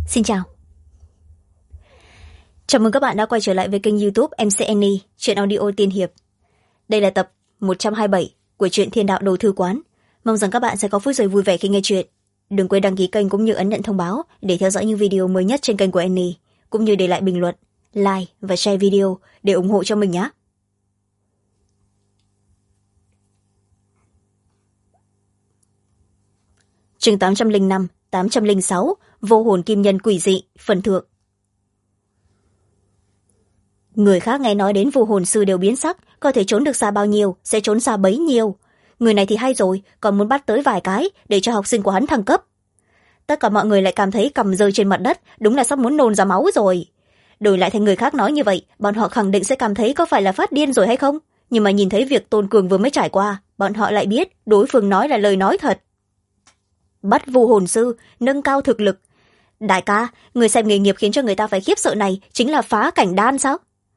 Xin chào. Chào mừng các bạn đã quay trở lại với kênh YouTube MC Annie, truyện audio tiên hiệp. Đây là tập 127 của truyện Thiên Đạo Đồ Thư Quán. Mong rằng các bạn sẽ có phút giây vui vẻ khi nghe truyện. Đừng quên đăng ký kênh cũng như ấn nhận thông báo để theo dõi những video mới nhất trên kênh của Annie, cũng như để lại bình luận, like và share video để ủng hộ cho mình nhé. Chương 805, 806, Vô hồn kim nhân quỷ dị, phần thượng. Người khác nghe nói đến vô hồn sư đều biến sắc, có thể trốn được xa bao nhiêu sẽ trốn xa bấy nhiêu. Người này thì hay rồi, còn muốn bắt tới vài cái để cho học sinh của hắn thăng cấp. Tất cả mọi người lại cảm thấy cằm rơi trên mặt đất, đúng là sắp muốn nôn ra máu rồi. Đổi lại thành người khác nói như vậy, bọn họ khẳng định sẽ cảm thấy có phải là phát điên rồi hay không. Nhưng mà nhìn thấy việc Tôn Cường vừa mới trải qua, bọn họ lại biết đối phương nói là lời nói thật. Bắt vô hồn sư, nâng cao thực lực. Đại ca, người xem nghề nghiệp khiến cho người ta phải khiếp sợ này chính là phá cảnh đan sao?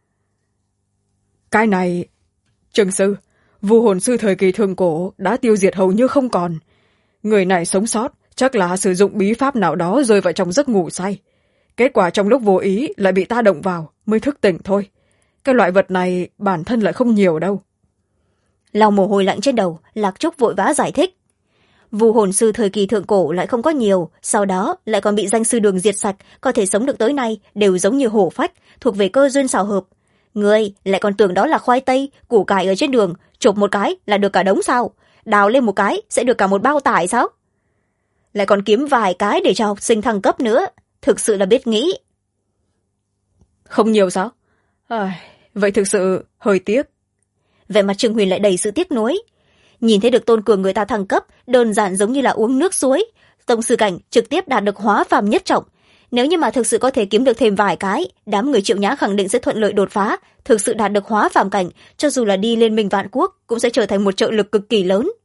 Cái này... Trường sư, vu hồn sư thời kỳ thượng cổ đã tiêu diệt hầu như không còn. Người này sống sót chắc là sử dụng bí pháp nào đó rơi vào trong giấc ngủ say. Kết quả trong lúc vô ý lại bị ta động vào mới thức tỉnh thôi. Cái loại vật này bản thân lại không nhiều đâu. Lau mồ hôi lạnh trên đầu, Lạc Trúc vội vã giải thích. Vu hồn sư thời kỳ thượng cổ lại không có nhiều, sau đó lại còn bị danh sư đường diệt sạch, có thể sống được tới nay đều giống như hổ phách, thuộc về cơ duyên xào hợp. Ngươi lại còn tưởng đó là khoai tây, củ cải ở trên đường, chộp một cái là được cả đống sao? Đào lên một cái sẽ được cả một bao tải sao? Lại còn kiếm vài cái để cho học sinh thăng cấp nữa, thực sự là biết nghĩ. Không nhiều sao? Vậy thực sự hơi tiếc. Vẻ mặt Trương Huyền lại đầy sự tiếc nuối. Nhìn thấy được Tôn Cường người ta thăng cấp, đơn giản giống như là uống nước suối. Tông sư cảnh trực tiếp đạt được hóa phàm nhất trọng. Nếu như mà thực sự có thể kiếm được thêm vài cái, đám người Triệu Nhã khẳng định sẽ thuận lợi đột phá, thực sự đạt được hóa phàm cảnh, cho dù là đi Liên Minh Vạn Quốc cũng sẽ trở thành một trợ lực cực kỳ lớn.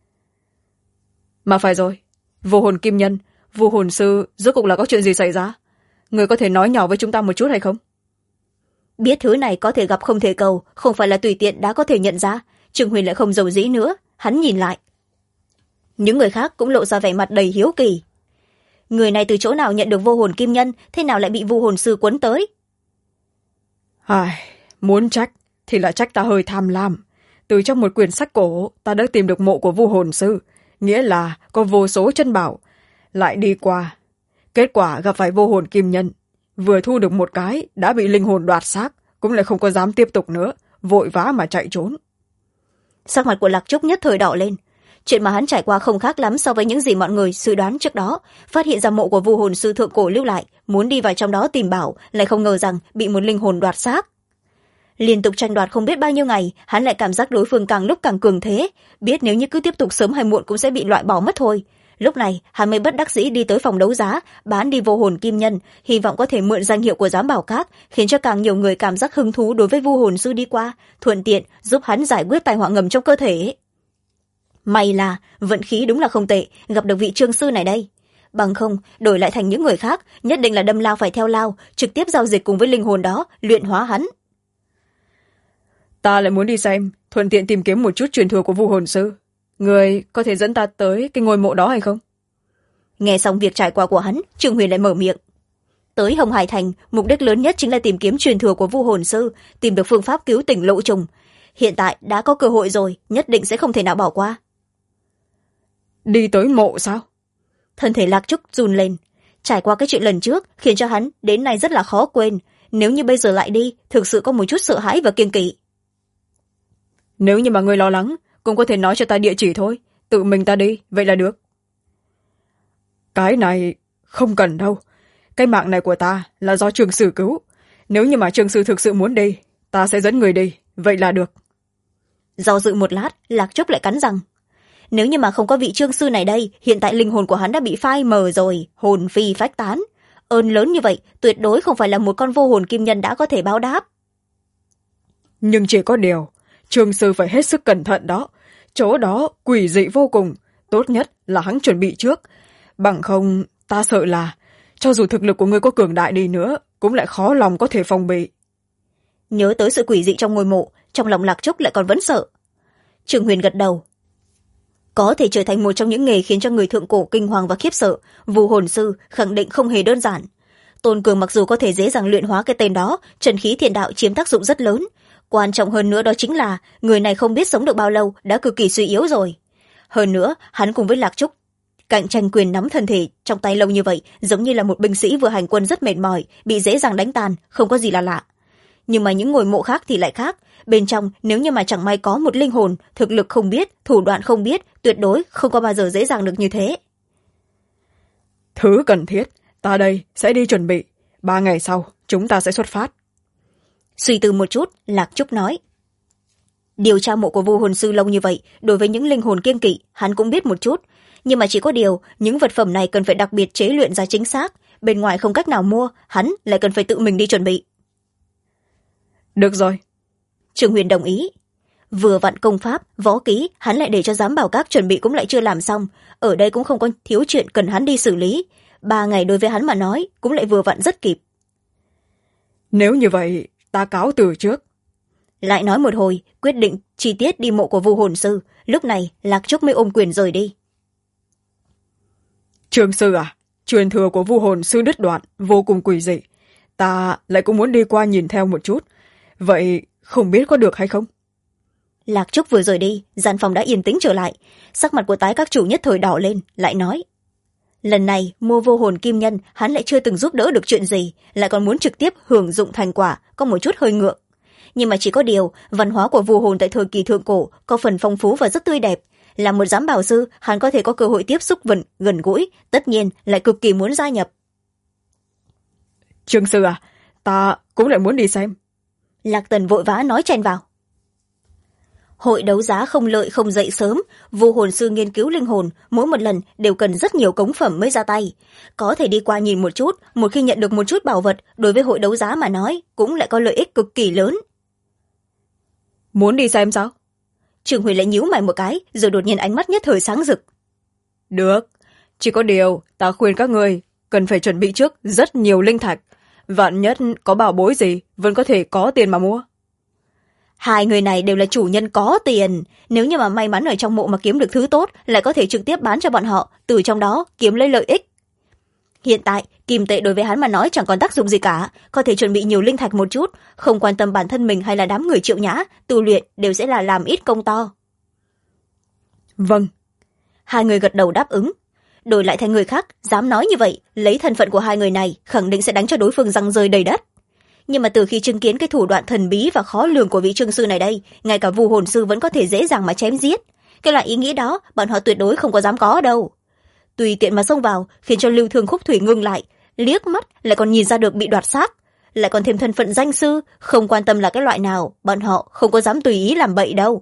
Mà phải rồi, vô hồn kim nhân, vô hồn sư rốt cuộc là có chuyện gì xảy ra? Người có thể nói nhỏ với chúng ta một chút hay không? Biết thứ này có thể gặp không thể cầu, không phải là tùy tiện đã có thể nhận ra. Trương Huyền lại không giàu dĩ nữa, hắn nhìn lại. Những người khác cũng lộ ra vẻ mặt đầy hiếu kỳ. Người này từ chỗ nào nhận được vô hồn kim nhân, thế nào lại bị vô hồn sư quấn tới? Muốn trách thì là trách ta hơi tham lam. Từ trong một quyển sách cổ ta đã tìm được mộ của vô hồn sư, nghĩa là có vô số chân bảo. Lại đi qua, kết quả gặp phải vô hồn kim nhân, vừa thu được một cái đã bị linh hồn đoạt xác, cũng lại không có dám tiếp tục nữa, vội vã mà chạy trốn. Sắc mặt của Lạc Trúc nhất thời đỏ lên. Chuyện mà hắn trải qua không khác lắm so với những gì mọi người suy đoán trước đó. Phát hiện ra mộ của vu hồn sư thượng cổ lưu lại, muốn đi vào trong đó tìm bảo, lại không ngờ rằng bị một linh hồn đoạt xác. Liên tục tranh đoạt không biết bao nhiêu ngày, hắn lại cảm giác đối phương càng lúc càng cường thế, biết nếu như cứ tiếp tục sớm hay muộn cũng sẽ bị loại bỏ mất thôi. Lúc này hắn mới bất đắc dĩ đi tới phòng đấu giá, bán đi vô hồn kim nhân, hy vọng có thể mượn danh hiệu của giám bảo các, khiến cho càng nhiều người cảm giác hứng thú đối với vu hồn sư đi qua, thuận tiện giúp hắn giải quyết tai họa ngầm trong cơ thể. May là vận khí đúng là không tệ, gặp được vị trương sư này đây. Bằng không đổi lại thành những người khác, nhất định là đâm lao phải theo lao, trực tiếp giao dịch cùng với linh hồn đó, luyện hóa hắn. Ta lại muốn đi xem, thuận tiện tìm kiếm một chút truyền thừa của vu hồn sư. Người có thể dẫn ta tới cái ngôi mộ đó hay không? Nghe xong việc trải qua của hắn, Trương Huyền lại mở miệng. Tới Hồng Hải Thành, mục đích lớn nhất chính là tìm kiếm truyền thừa của vu hồn sư, tìm được phương pháp cứu tỉnh Lộ Trùng. Hiện tại đã có cơ hội rồi, nhất định sẽ không thể nào bỏ qua. Đi tới mộ sao? Thân thể Lạc Trúc run lên. Trải qua cái chuyện lần trước khiến cho hắn đến nay rất là khó quên. Nếu như bây giờ lại đi, thực sự có một chút sợ hãi và kiêng kỵ. Nếu như mà người lo lắng, cũng có thể nói cho ta địa chỉ thôi, tự mình ta đi, vậy là được. Cái này không cần đâu. Cái mạng này của ta là do Trường Sử cứu. Nếu như mà Trường Sử thực sự muốn đi, ta sẽ dẫn người đi, vậy là được. Do dự một lát, Lạc Trúc lại cắn răng. Nếu như mà không có vị trương sư này đây, hiện tại linh hồn của hắn đã bị phai mờ rồi, hồn phi phách tán. Ơn lớn như vậy, tuyệt đối không phải là một con vô hồn kim nhân đã có thể báo đáp. Nhưng chỉ có điều, Trương sư phải hết sức cẩn thận đó. Chỗ đó quỷ dị vô cùng, tốt nhất là hắn chuẩn bị trước. Bằng không, ta sợ là, cho dù thực lực của ngươi có cường đại đi nữa, cũng lại khó lòng có thể phòng bị. Nhớ tới sự quỷ dị trong ngôi mộ, trong lòng Lạc Trúc lại còn vẫn sợ. Trương Huyền gật đầu. Có thể trở thành một trong những nghề khiến cho người thượng cổ kinh hoàng và khiếp sợ, vu hồn sư khẳng định không hề đơn giản. Tôn Cường mặc dù có thể dễ dàng luyện hóa cái tên đó, trần khí thiền đạo chiếm tác dụng rất lớn. Quan trọng hơn nữa đó chính là người này không biết sống được bao lâu, đã cực kỳ suy yếu rồi. Hơn nữa hắn cùng với Lạc Trúc cạnh tranh quyền nắm thân thể trong tay lâu như vậy, giống như là một binh sĩ vừa hành quân rất mệt mỏi, bị dễ dàng đánh tàn, không có gì là lạ. Nhưng mà những ngôi mộ khác thì lại khác. Bên trong nếu như mà chẳng may có một linh hồn, thực lực không biết, thủ đoạn không biết, tuyệt đối không có bao giờ dễ dàng được như thế. Thứ cần thiết, ta đây sẽ đi chuẩn bị. 3 ngày sau chúng ta sẽ xuất phát. Suy tư một chút, Lạc Trúc nói. Điều tra mộ của Vu Hồn Sư lâu như vậy, đối với những linh hồn kiêng kỵ hắn cũng biết một chút, nhưng mà chỉ có điều những vật phẩm này cần phải đặc biệt chế luyện ra chính xác, bên ngoài không cách nào mua, hắn lại cần phải tự mình đi chuẩn bị. Được rồi. Trương Huyền đồng ý. Vừa vặn công pháp, võ kỹ hắn lại để cho giám bảo các chuẩn bị cũng lại chưa làm xong, ở đây cũng không có thiếu chuyện cần hắn đi xử lý. 3 ngày đối với hắn mà nói cũng lại vừa vặn rất kịp. Nếu như vậy ta cáo từ trước. Lại nói một hồi, quyết định chi tiết đi mộ của Vu Hồn Sư. Lúc này Lạc Trúc mới ôm quyền rời đi. Trương sư à, truyền thừa của Vu Hồn Sư đứt đoạn, vô cùng quỷ dị. Ta lại cũng muốn đi qua nhìn theo một chút. Vậy không biết có được hay không? Lạc Trúc vừa rời đi, gian phòng đã yên tĩnh trở lại. Sắc mặt của Tái các chủ nhất thời đỏ lên, lại nói. Lần này mua vô hồn kim nhân hắn lại chưa từng giúp đỡ được chuyện gì, lại còn muốn trực tiếp hưởng dụng thành quả, có một chút hơi ngượng. Nhưng mà chỉ có điều văn hóa của vu hồn tại thời kỳ thượng cổ có phần phong phú và rất tươi đẹp. Là một giám bảo sư, hắn có thể có cơ hội tiếp xúc gần gũi, tất nhiên lại cực kỳ muốn gia nhập. Trương sư à, ta cũng lại muốn đi xem. Lạc Tần vội vã nói chen vào. Hội đấu giá không lợi không dậy sớm, vu hồn sư nghiên cứu linh hồn mỗi một lần đều cần rất nhiều cống phẩm mới ra tay. Có thể đi qua nhìn một chút, một khi nhận được một chút bảo vật, đối với hội đấu giá mà nói cũng lại có lợi ích cực kỳ lớn. Muốn đi xem sao? Trường Huyền lại nhíu mày một cái, rồi đột nhiên ánh mắt nhất thời sáng rực. Được, chỉ có điều ta khuyên các người cần phải chuẩn bị trước rất nhiều linh thạch. Vạn nhất có bảo bối gì vẫn có thể có tiền mà mua. Hai người này đều là chủ nhân có tiền, nếu như mà may mắn ở trong mộ mà kiếm được thứ tốt, lại có thể trực tiếp bán cho bọn họ, từ trong đó kiếm lấy lợi ích. Hiện tại kim tệ đối với hắn mà nói chẳng còn tác dụng gì cả, có thể chuẩn bị nhiều linh thạch một chút, không quan tâm bản thân mình hay là đám người Triệu Nhã, tu luyện đều sẽ là làm ít công to. Vâng. Hai người gật đầu đáp ứng. Đổi lại thành người khác dám nói như vậy, lấy thân phận của hai người này khẳng định sẽ đánh cho đối phương răng rơi đầy đất. Nhưng mà từ khi chứng kiến cái thủ đoạn thần bí và khó lường của vị trương sư này đây, ngay cả vu hồn sư vẫn có thể dễ dàng mà chém giết. Cái loại ý nghĩ đó bọn họ tuyệt đối không có dám có đâu. Tùy tiện mà xông vào khiến cho Lưu Thương Khúc Thủy ngưng lại, liếc mắt lại còn nhìn ra được bị đoạt xác, lại còn thêm thân phận danh sư, không quan tâm là cái loại nào, bọn họ không có dám tùy ý làm bậy đâu.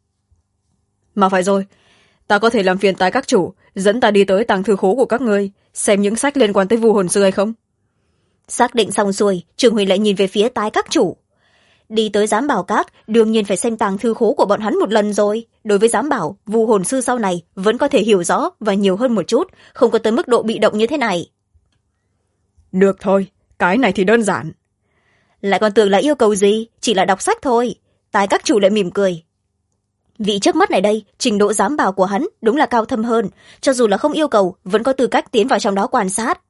Mà phải rồi, ta có thể làm phiền Tái các chủ dẫn ta đi tới tàng thư khố của các ngươi, xem những sách liên quan tới vu hồn sư hay không? Xác định xong xuôi, Trường Huỳnh lại nhìn về phía Tái các chủ. Đi tới giám bảo các, đương nhiên phải xem tàng thư khố của bọn hắn một lần rồi. Đối với giám bảo, vu hồn sư sau này vẫn có thể hiểu rõ và nhiều hơn một chút, không có tới mức độ bị động như thế này. Được thôi, cái này thì đơn giản. Lại còn tưởng là yêu cầu gì, chỉ là đọc sách thôi. Tái các chủ lại mỉm cười. Vị trước mắt này đây, trình độ giám bảo của hắn đúng là cao thâm hơn, cho dù là không yêu cầu, vẫn có tư cách tiến vào trong đó quan sát.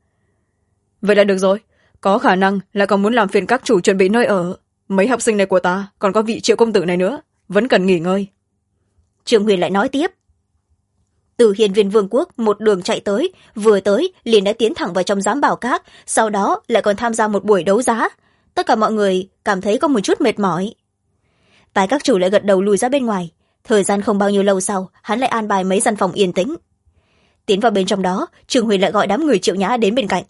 Vậy là được rồi, có khả năng là còn muốn làm phiền các chủ chuẩn bị nơi ở. Mấy học sinh này của ta, còn có vị Triệu công tử này nữa, vẫn cần nghỉ ngơi. Trường Huyền lại nói tiếp. Từ Hiên Viên Vương quốc một đường chạy tới, vừa tới liền đã tiến thẳng vào trong giám bảo các, sau đó lại còn tham gia một buổi đấu giá. Tất cả mọi người cảm thấy có một chút mệt mỏi. Tài các chủ lại gật đầu lùi ra bên ngoài. Thời gian không bao nhiêu lâu sau, hắn lại an bài mấy gian phòng yên tĩnh. Tiến vào bên trong đó, Trường Huyền lại gọi đám người Triệu Nhã đến bên cạnh.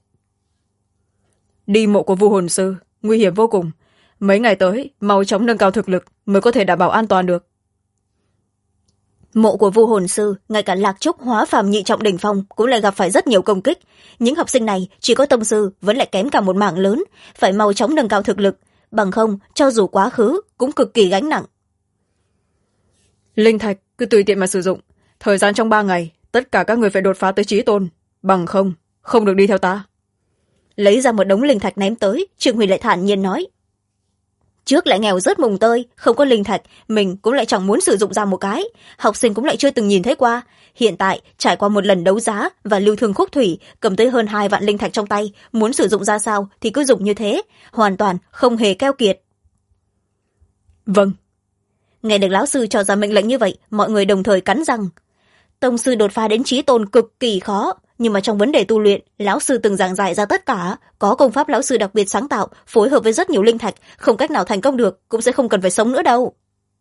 Đi mộ của vu hồn sư nguy hiểm vô cùng, mấy ngày tới mau chóng nâng cao thực lực mới có thể đảm bảo an toàn được. Mộ của vu hồn sư, ngay cả Lạc Trúc hóa phàm nhị trọng đỉnh phong cũng lại gặp phải rất nhiều công kích. Những học sinh này chỉ có tông sư vẫn lại kém cả một mảng lớn, phải mau chóng nâng cao thực lực, bằng không cho dù quá khứ cũng cực kỳ gánh nặng. Linh thạch cứ tùy tiện mà sử dụng, thời gian trong 3 ngày tất cả các người phải đột phá tới chí tôn, bằng không được đi theo ta. Lấy ra một đống linh thạch ném tới, Trương Huy lại thản nhiên nói. trước lại nghèo rớt mùng tơi, không có linh thạch, mình cũng lại chẳng muốn sử dụng ra một cái, học sinh cũng lại chưa từng nhìn thấy qua. Hiện tại trải qua một lần đấu giá và lưu thương khúc thủy, cầm tới hơn 2 vạn linh thạch trong tay, muốn sử dụng ra sao thì cứ dùng như thế, hoàn toàn không hề keo kiệt. Vâng. Nghe được lão sư cho ra mệnh lệnh như vậy, mọi người đồng thời cắn răng. Tông sư đột phá đến chí tôn cực kỳ khó, nhưng mà trong vấn đề tu luyện, lão sư từng giảng giải ra tất cả, có công pháp lão sư đặc biệt sáng tạo, phối hợp với rất nhiều linh thạch, không cách nào thành công được, cũng sẽ không cần phải sống nữa đâu.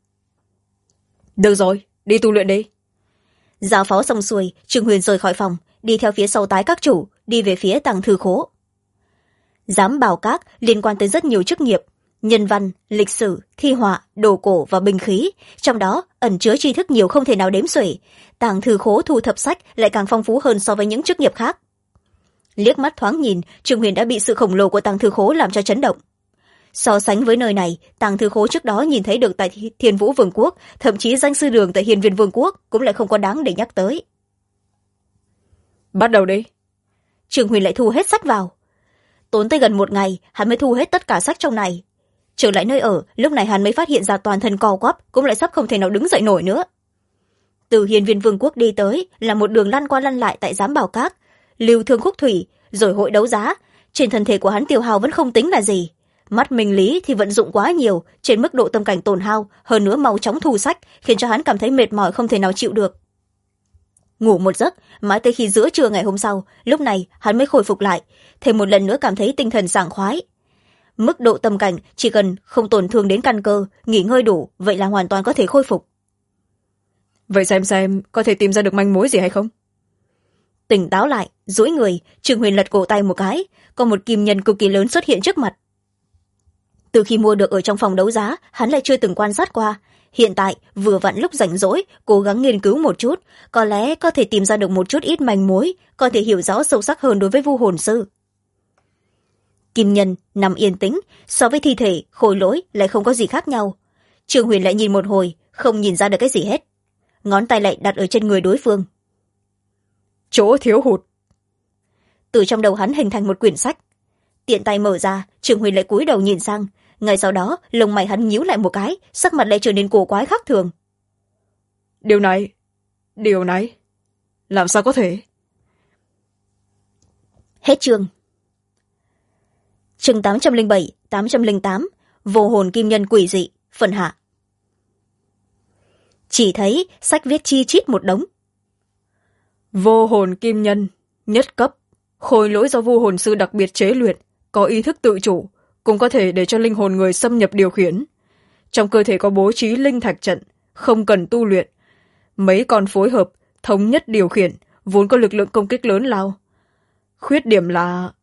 Được rồi, đi tu luyện đi. Giao phó xong xuôi, Trương Huyền rời khỏi phòng, đi theo phía sau tái các chủ, đi về phía tàng thư khố. Giám bảo các liên quan tới rất nhiều chức nghiệp, nhân văn, lịch sử, thi họa, đồ cổ và binh khí, trong đó ẩn chứa tri thức nhiều không thể nào đếm xuể. Tàng thư khố thu thập sách lại càng phong phú hơn so với những chức nghiệp khác. Liếc mắt thoáng nhìn, Trương Huyền đã bị sự khổng lồ của tàng thư khố làm cho chấn động. So sánh với nơi này, tàng thư khố trước đó nhìn thấy được tại Thiên Vũ Vương quốc, thậm chí danh sư đường tại Hiên Viên Vương quốc cũng lại không có đáng để nhắc tới. Bắt đầu đi. Trương Huyền lại thu hết sách vào. Tốn tới gần 1 ngày, hắn mới thu hết tất cả sách trong này. Trở lại nơi ở, lúc này hắn mới phát hiện ra toàn thân co quắp, cũng lại sắp không thể nào đứng dậy nổi nữa. Từ Hiên Viên Vương quốc đi tới là một đường lăn qua lăn lại tại giám bảo các, lưu thương khúc thủy, rồi hội đấu giá. Trên thân thể của hắn tiêu hao vẫn không tính là gì, mắt minh lý thì vận dụng quá nhiều, trên mức độ tâm cảnh tổn hao, hơn nữa mau chóng thu sách, khiến cho hắn cảm thấy mệt mỏi không thể nào chịu được. Ngủ một giấc, mãi tới khi giữa trưa ngày hôm sau, lúc này hắn mới khôi phục lại, thêm một lần nữa cảm thấy tinh thần sảng khoái. Mức độ tâm cảnh chỉ cần không tổn thương đến căn cơ, nghỉ ngơi đủ, vậy là hoàn toàn có thể khôi phục. Vậy xem có thể tìm ra được manh mối gì hay không? Tỉnh táo lại, duỗi người, Trương Huyền lật cổ tay một cái, có một kim nhân cực kỳ lớn xuất hiện trước mặt. Từ khi mua được ở trong phòng đấu giá, hắn lại chưa từng quan sát qua. Hiện tại vừa vặn lúc rảnh rỗi, cố gắng nghiên cứu một chút, có lẽ có thể tìm ra được một chút ít manh mối, có thể hiểu rõ sâu sắc hơn đối với Vu hồn sư. Kim nhân nằm yên tĩnh, so với thi thể khôi lỗi lại không có gì khác nhau. Trương Huyền lại nhìn một hồi, không nhìn ra được cái gì hết, ngón tay lại đặt ở trên người đối phương. Chỗ thiếu hụt. Từ trong đầu hắn hình thành một quyển sách, tiện tay mở ra, Trương Huyền lại cúi đầu nhìn sang, ngay sau đó lông mày hắn nhíu lại một cái, sắc mặt lại trở nên cổ quái khác thường. Điều này làm sao có thể? Hết chương. Chương 807, 808, vô hồn kim nhân quỷ dị, phần hạ. Chỉ thấy sách viết chi chít một đống. Vô hồn kim nhân, nhất cấp, khôi lỗi do vu hồn sư đặc biệt chế luyện, có ý thức tự chủ, cũng có thể để cho linh hồn người xâm nhập điều khiển. Trong cơ thể có bố trí linh thạch trận, không cần tu luyện. Mấy con phối hợp, thống nhất điều khiển, vốn có lực lượng công kích lớn lao. Khuyết điểm là...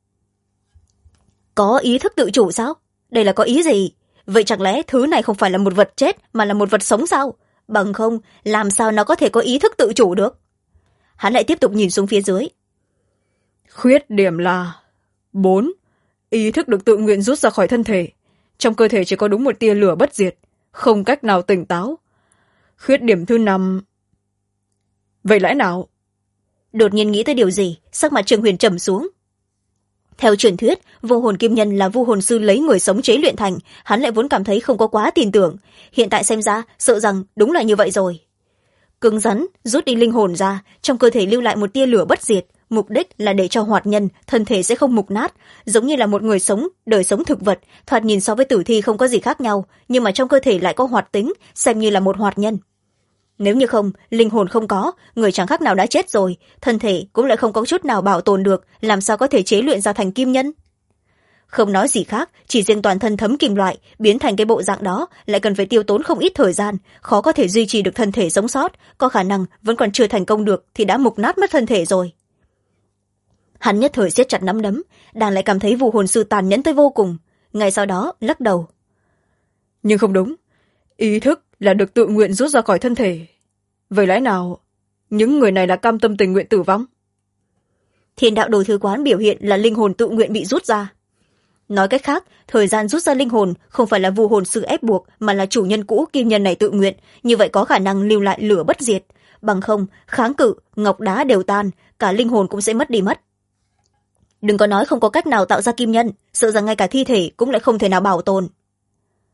Có ý thức tự chủ sao? Đây là có ý gì? Vậy chẳng lẽ thứ này không phải là một vật chết mà là một vật sống sao? Bằng không, làm sao nó có thể có ý thức tự chủ được? Hắn lại tiếp tục nhìn xuống phía dưới. Khuyết điểm là 4. Ý thức được tự nguyện rút ra khỏi thân thể. Trong cơ thể chỉ có đúng một tia lửa bất diệt, không cách nào tỉnh táo. Khuyết điểm thứ 5. Vậy lẽ nào? Đột nhiên nghĩ tới điều gì, sắc mặt Trương Huyền trầm xuống. Theo truyền thuyết, vô hồn kim nhân là vu hồn sư lấy người sống chế luyện thành, hắn lại vốn cảm thấy không có quá tin tưởng. Hiện tại xem ra, sợ rằng đúng là như vậy rồi. Cứng rắn, rút đi linh hồn ra, trong cơ thể lưu lại một tia lửa bất diệt, mục đích là để cho hoạt nhân, thân thể sẽ không mục nát, giống như là một người sống, đời sống thực vật, thoạt nhìn so với tử thi không có gì khác nhau, nhưng mà trong cơ thể lại có hoạt tính, xem như là một hoạt nhân. Nếu như không, linh hồn không có, người chẳng khác nào đã chết rồi, thân thể cũng lại không có chút nào bảo tồn được, làm sao có thể chế luyện ra thành kim nhân? Không nói gì khác, chỉ riêng toàn thân thấm kim loại, biến thành cái bộ dạng đó, lại cần phải tiêu tốn không ít thời gian, khó có thể duy trì được thân thể sống sót, có khả năng vẫn còn chưa thành công được thì đã mục nát mất thân thể rồi. Hắn nhất thời siết chặt nắm đấm, đang lại cảm thấy vu hồn sư tàn nhẫn tới vô cùng, ngay sau đó lắc đầu. Nhưng không đúng, ý thức là được tự nguyện rút ra khỏi thân thể. Vậy lẽ nào những người này là cam tâm tình nguyện tử vong? Thiên đạo đồ thư quán biểu hiện là linh hồn tự nguyện bị rút ra. Nói cách khác, thời gian rút ra linh hồn không phải là vu hồn sư ép buộc, mà là chủ nhân cũ kim nhân này tự nguyện, như vậy có khả năng lưu lại lửa bất diệt. Bằng không, kháng cự, ngọc đá đều tan, cả linh hồn cũng sẽ mất đi mất. Đừng có nói không có cách nào tạo ra kim nhân, sợ rằng ngay cả thi thể cũng lại không thể nào bảo tồn.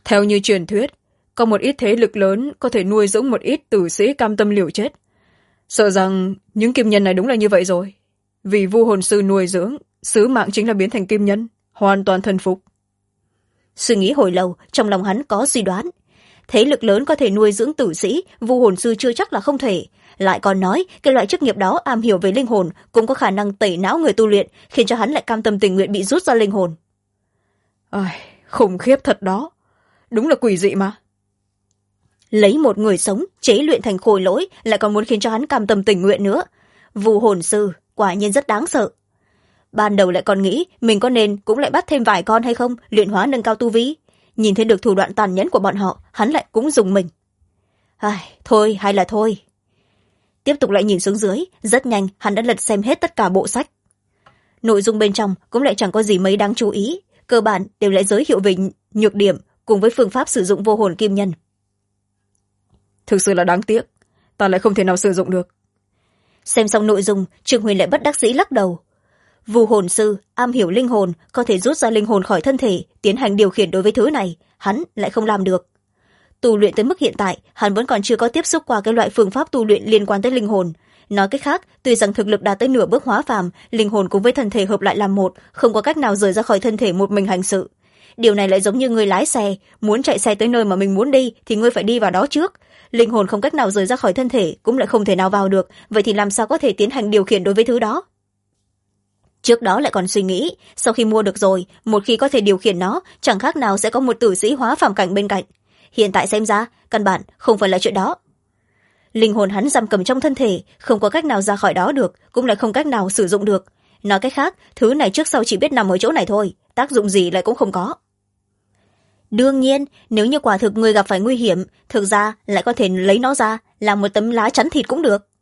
theo như truyền thuyết, có một ít thế lực lớn có thể nuôi dưỡng một ít tử sĩ cam tâm liều chết. Sợ rằng những kim nhân này đúng là như vậy rồi. Vì vu hồn sư nuôi dưỡng, sứ mạng chính là biến thành kim nhân, hoàn toàn thần phục. Suy nghĩ hồi lâu, trong lòng hắn có suy đoán. Thế lực lớn có thể nuôi dưỡng tử sĩ, vu hồn sư chưa chắc là không thể. Lại còn nói, cái loại chức nghiệp đó am hiểu về linh hồn, cũng có khả năng tẩy não người tu luyện, khiến cho hắn lại cam tâm tình nguyện bị rút ra linh hồn. Khủng khiếp thật đó. Đúng là quỷ dị mà. Lấy một người sống, chế luyện thành khôi lỗi, lại còn muốn khiến cho hắn cam tâm tình nguyện nữa. Vu hồn sư, quả nhiên rất đáng sợ. Ban đầu lại còn nghĩ, mình có nên cũng lại bắt thêm vài con hay không, luyện hóa nâng cao tu vi. Nhìn thấy được thủ đoạn tàn nhẫn của bọn họ, hắn lại cũng dùng mình. Thôi, hay là thôi. Tiếp tục lại nhìn xuống dưới, rất nhanh hắn đã lật xem hết tất cả bộ sách. Nội dung bên trong cũng lại chẳng có gì mấy đáng chú ý, cơ bản đều lại giới thiệu về nhược điểm cùng với phương pháp sử dụng vô hồn kim nhân. Thực sự là đáng tiếc, ta lại không thể nào sử dụng được. Xem xong nội dung, Trương Huyền lại bất đắc dĩ lắc đầu. Vu hồn sư am hiểu linh hồn, có thể rút ra linh hồn khỏi thân thể, tiến hành điều khiển đối với thứ này, hắn lại không làm được. Tu luyện tới mức hiện tại, hắn vẫn còn chưa có tiếp xúc qua cái loại phương pháp tu luyện liên quan tới linh hồn. Nói cách khác, tuy rằng thực lực đạt tới nửa bước hóa phàm, linh hồn cùng với thân thể hợp lại làm một, không có cách nào rời ra khỏi thân thể một mình hành sự. Điều này lại giống như người lái xe, muốn chạy xe tới nơi mà mình muốn đi thì ngươi phải đi vào đó trước. Linh hồn không cách nào rời ra khỏi thân thể, cũng lại không thể nào vào được, vậy thì làm sao có thể tiến hành điều khiển đối với thứ đó? Trước đó lại còn suy nghĩ, sau khi mua được rồi, một khi có thể điều khiển nó, chẳng khác nào sẽ có một tử sĩ hóa phàm cảnh bên cạnh. Hiện tại xem ra, căn bản không phải là chuyện đó. Linh hồn hắn giam cầm trong thân thể, không có cách nào ra khỏi đó được, cũng lại không cách nào sử dụng được. Nói cách khác, thứ này trước sau chỉ biết nằm ở chỗ này thôi, tác dụng gì lại cũng không có. Đương nhiên, nếu như quả thực người gặp phải nguy hiểm, thực ra lại có thể lấy nó ra, làm một tấm lá chắn thịt cũng được.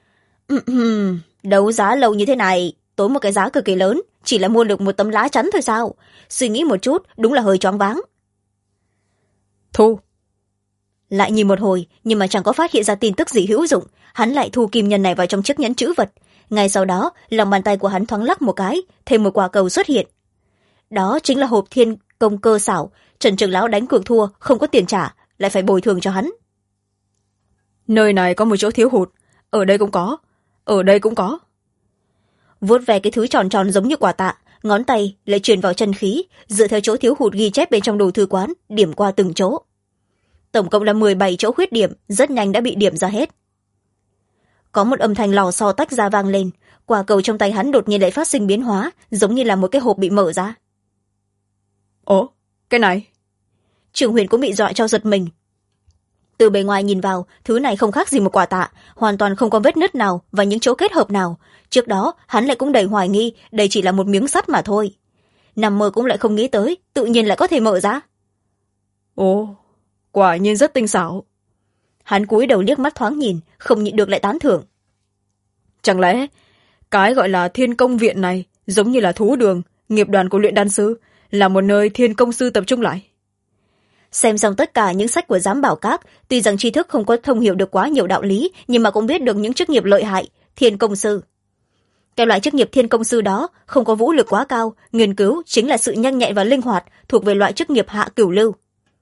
Đấu giá lâu như thế này, tốn một cái giá cực kỳ lớn, chỉ là mua được một tấm lá chắn thôi sao? Suy nghĩ một chút, đúng là hơi choáng váng. Thu. Lại nhìn một hồi, nhưng mà chẳng có phát hiện ra tin tức gì hữu dụng, hắn lại thu kim nhân này vào trong chiếc nhẫn trữ vật. Ngay sau đó, lòng bàn tay của hắn thoáng lắc một cái, thêm một quả cầu xuất hiện. Đó chính là hộp thiên công cơ xảo. Trần trưởng lão đánh cược thua, không có tiền trả, lại phải bồi thường cho hắn. Nơi này có một chỗ thiếu hụt, ở đây cũng có, ở đây cũng có. Vuốt về cái thứ tròn tròn giống như quả tạ, ngón tay lại truyền vào chân khí, dựa theo chỗ thiếu hụt ghi chép bên trong đồ thư quán, điểm qua từng chỗ. Tổng cộng là 17 chỗ khuyết điểm, rất nhanh đã bị điểm ra hết. Có một âm thanh lò xo tách ra vang lên, quả cầu trong tay hắn đột nhiên lại phát sinh biến hóa, giống như là một cái hộp bị mở ra. Ồ, cái này. Trường Huyền cũng bị dọa cho giật mình. Từ bề ngoài nhìn vào, thứ này không khác gì một quả tạ, hoàn toàn không có vết nứt nào và những chỗ kết hợp nào. Trước đó, hắn lại cũng đầy hoài nghi, đây chỉ là một miếng sắt mà thôi. Nằm mơ cũng lại không nghĩ tới, tự nhiên lại có thể mở ra. Ồ, quả nhiên rất tinh xảo. Hắn cúi đầu liếc mắt thoáng nhìn, không nhịn được lại tán thưởng. Chẳng lẽ, cái gọi là thiên công viện này, giống như là thú đường, nghiệp đoàn của luyện đan sư, là một nơi thiên công sư tập trung lại? Xem xong tất cả những sách của giám bảo các, tuy rằng tri thức không có thông hiểu được quá nhiều đạo lý, nhưng mà cũng biết được những chức nghiệp lợi hại, thiên công sư. Cái loại chức nghiệp thiên công sư đó không có vũ lực quá cao, nghiên cứu chính là sự nhanh nhẹn và linh hoạt, thuộc về loại chức nghiệp hạ cửu lưu.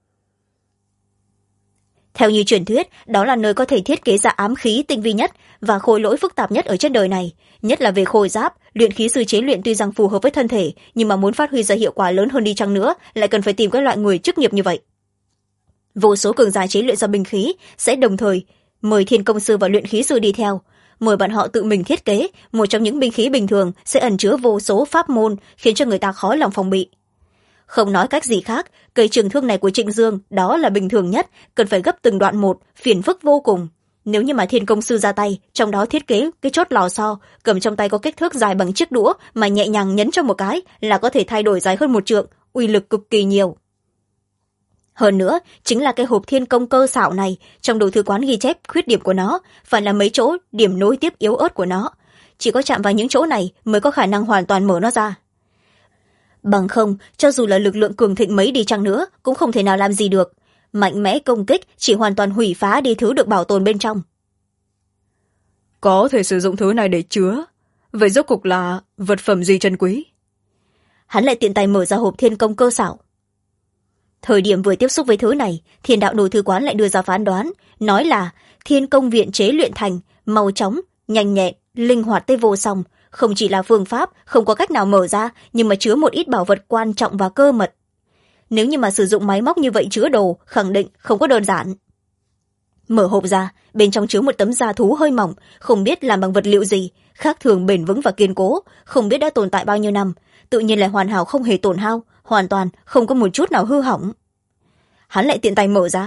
Theo như truyền thuyết, đó là nơi có thể thiết kế ra ám khí tinh vi nhất và khối lỗi phức tạp nhất ở trên đời này, nhất là về khôi giáp. Luyện khí sư chế luyện tuy rằng phù hợp với thân thể, nhưng mà muốn phát huy ra hiệu quả lớn hơn đi chăng nữa, lại cần phải tìm các loại người chức nghiệp như vậy. Vô số cường giả chế luyện ra binh khí sẽ đồng thời mời thiên công sư và luyện khí sư đi theo, mời bọn họ tự mình thiết kế một trong những binh khí bình thường sẽ ẩn chứa vô số pháp môn, khiến cho người ta khó lòng phòng bị. Không nói cách gì khác, cây trường thương này của Trịnh Dương đó là bình thường nhất, cần phải gấp từng đoạn một, phiền phức vô cùng. Nếu như mà thiên công sư ra tay, trong đó thiết kế cái chốt lò xo, cầm trong tay có kích thước dài bằng chiếc đũa mà nhẹ nhàng nhấn cho một cái là có thể thay đổi dài hơn 1 trượng, uy lực cực kỳ nhiều. Hơn nữa, chính là cái hộp thiên công cơ xảo này, trong đồ thư quán ghi chép khuyết điểm của nó, phải là mấy chỗ điểm nối tiếp yếu ớt của nó. Chỉ có chạm vào những chỗ này mới có khả năng hoàn toàn mở nó ra. Bằng không, cho dù là lực lượng cường thịnh mấy đi chăng nữa, cũng không thể nào làm gì được. Mạnh mẽ công kích chỉ hoàn toàn hủy phá đi thứ được bảo tồn bên trong. Có thể sử dụng thứ này để chứa. Vậy rốt cục là vật phẩm gì chân quý? Hắn lại tiện tay mở ra hộp thiên công cơ xảo. thời điểm vừa tiếp xúc với thứ này, Thiên đạo đồ thư quán lại đưa ra phán đoán, nói là Thiên công viện chế luyện thành mau chóng, nhanh nhẹn, linh hoạt tới vô song, không chỉ là phương pháp không có cách nào mở ra, nhưng mà chứa một ít bảo vật quan trọng và cơ mật. Nếu như mà sử dụng máy móc như vậy chứa đồ, khẳng định không có đơn giản. Mở hộp ra, bên trong chứa một tấm da thú hơi mỏng, không biết làm bằng vật liệu gì, khác thường bền vững và kiên cố, không biết đã tồn tại bao nhiêu năm, tự nhiên lại hoàn hảo không hề tổn hao, hoàn toàn không có một chút nào hư hỏng. Hắn lại tiện tay mở ra.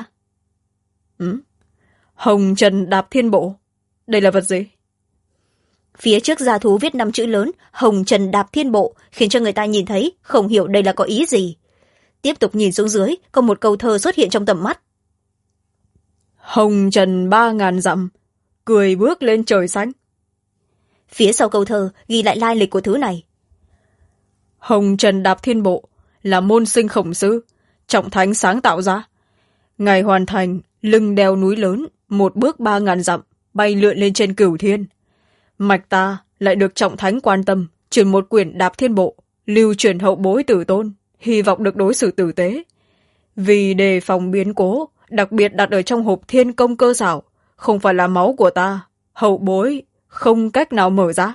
Hồng Trần Đạp Thiên Bộ, đây là vật gì? Phía trước da thú viết 5 chữ lớn Hồng Trần Đạp Thiên Bộ, khiến cho người ta nhìn thấy không hiểu đây là có ý gì. Tiếp tục nhìn xuống dưới, có một câu thơ xuất hiện trong tầm mắt. Hồng Trần 3000 dặm, cười bước lên trời xanh. Phía sau câu thơ ghi lại lai lịch của thứ này. Hồng Trần Đạp Thiên Bộ là môn sinh khổng sư, trọng thánh sáng tạo ra. Ngài hoàn thành, lưng đeo núi lớn, một bước 3000 dặm, bay lượn lên trên cửu thiên. Mạch ta lại được trọng thánh quan tâm, truyền một quyển Đạp Thiên Bộ, lưu truyền hậu bối tử tôn, hy vọng được đối xử tử tế. Vì đề phòng biến cố, đặc biệt đặt ở trong hộp thiên công cơ xảo, không phải là máu của ta, hậu bối không cách nào mở ra.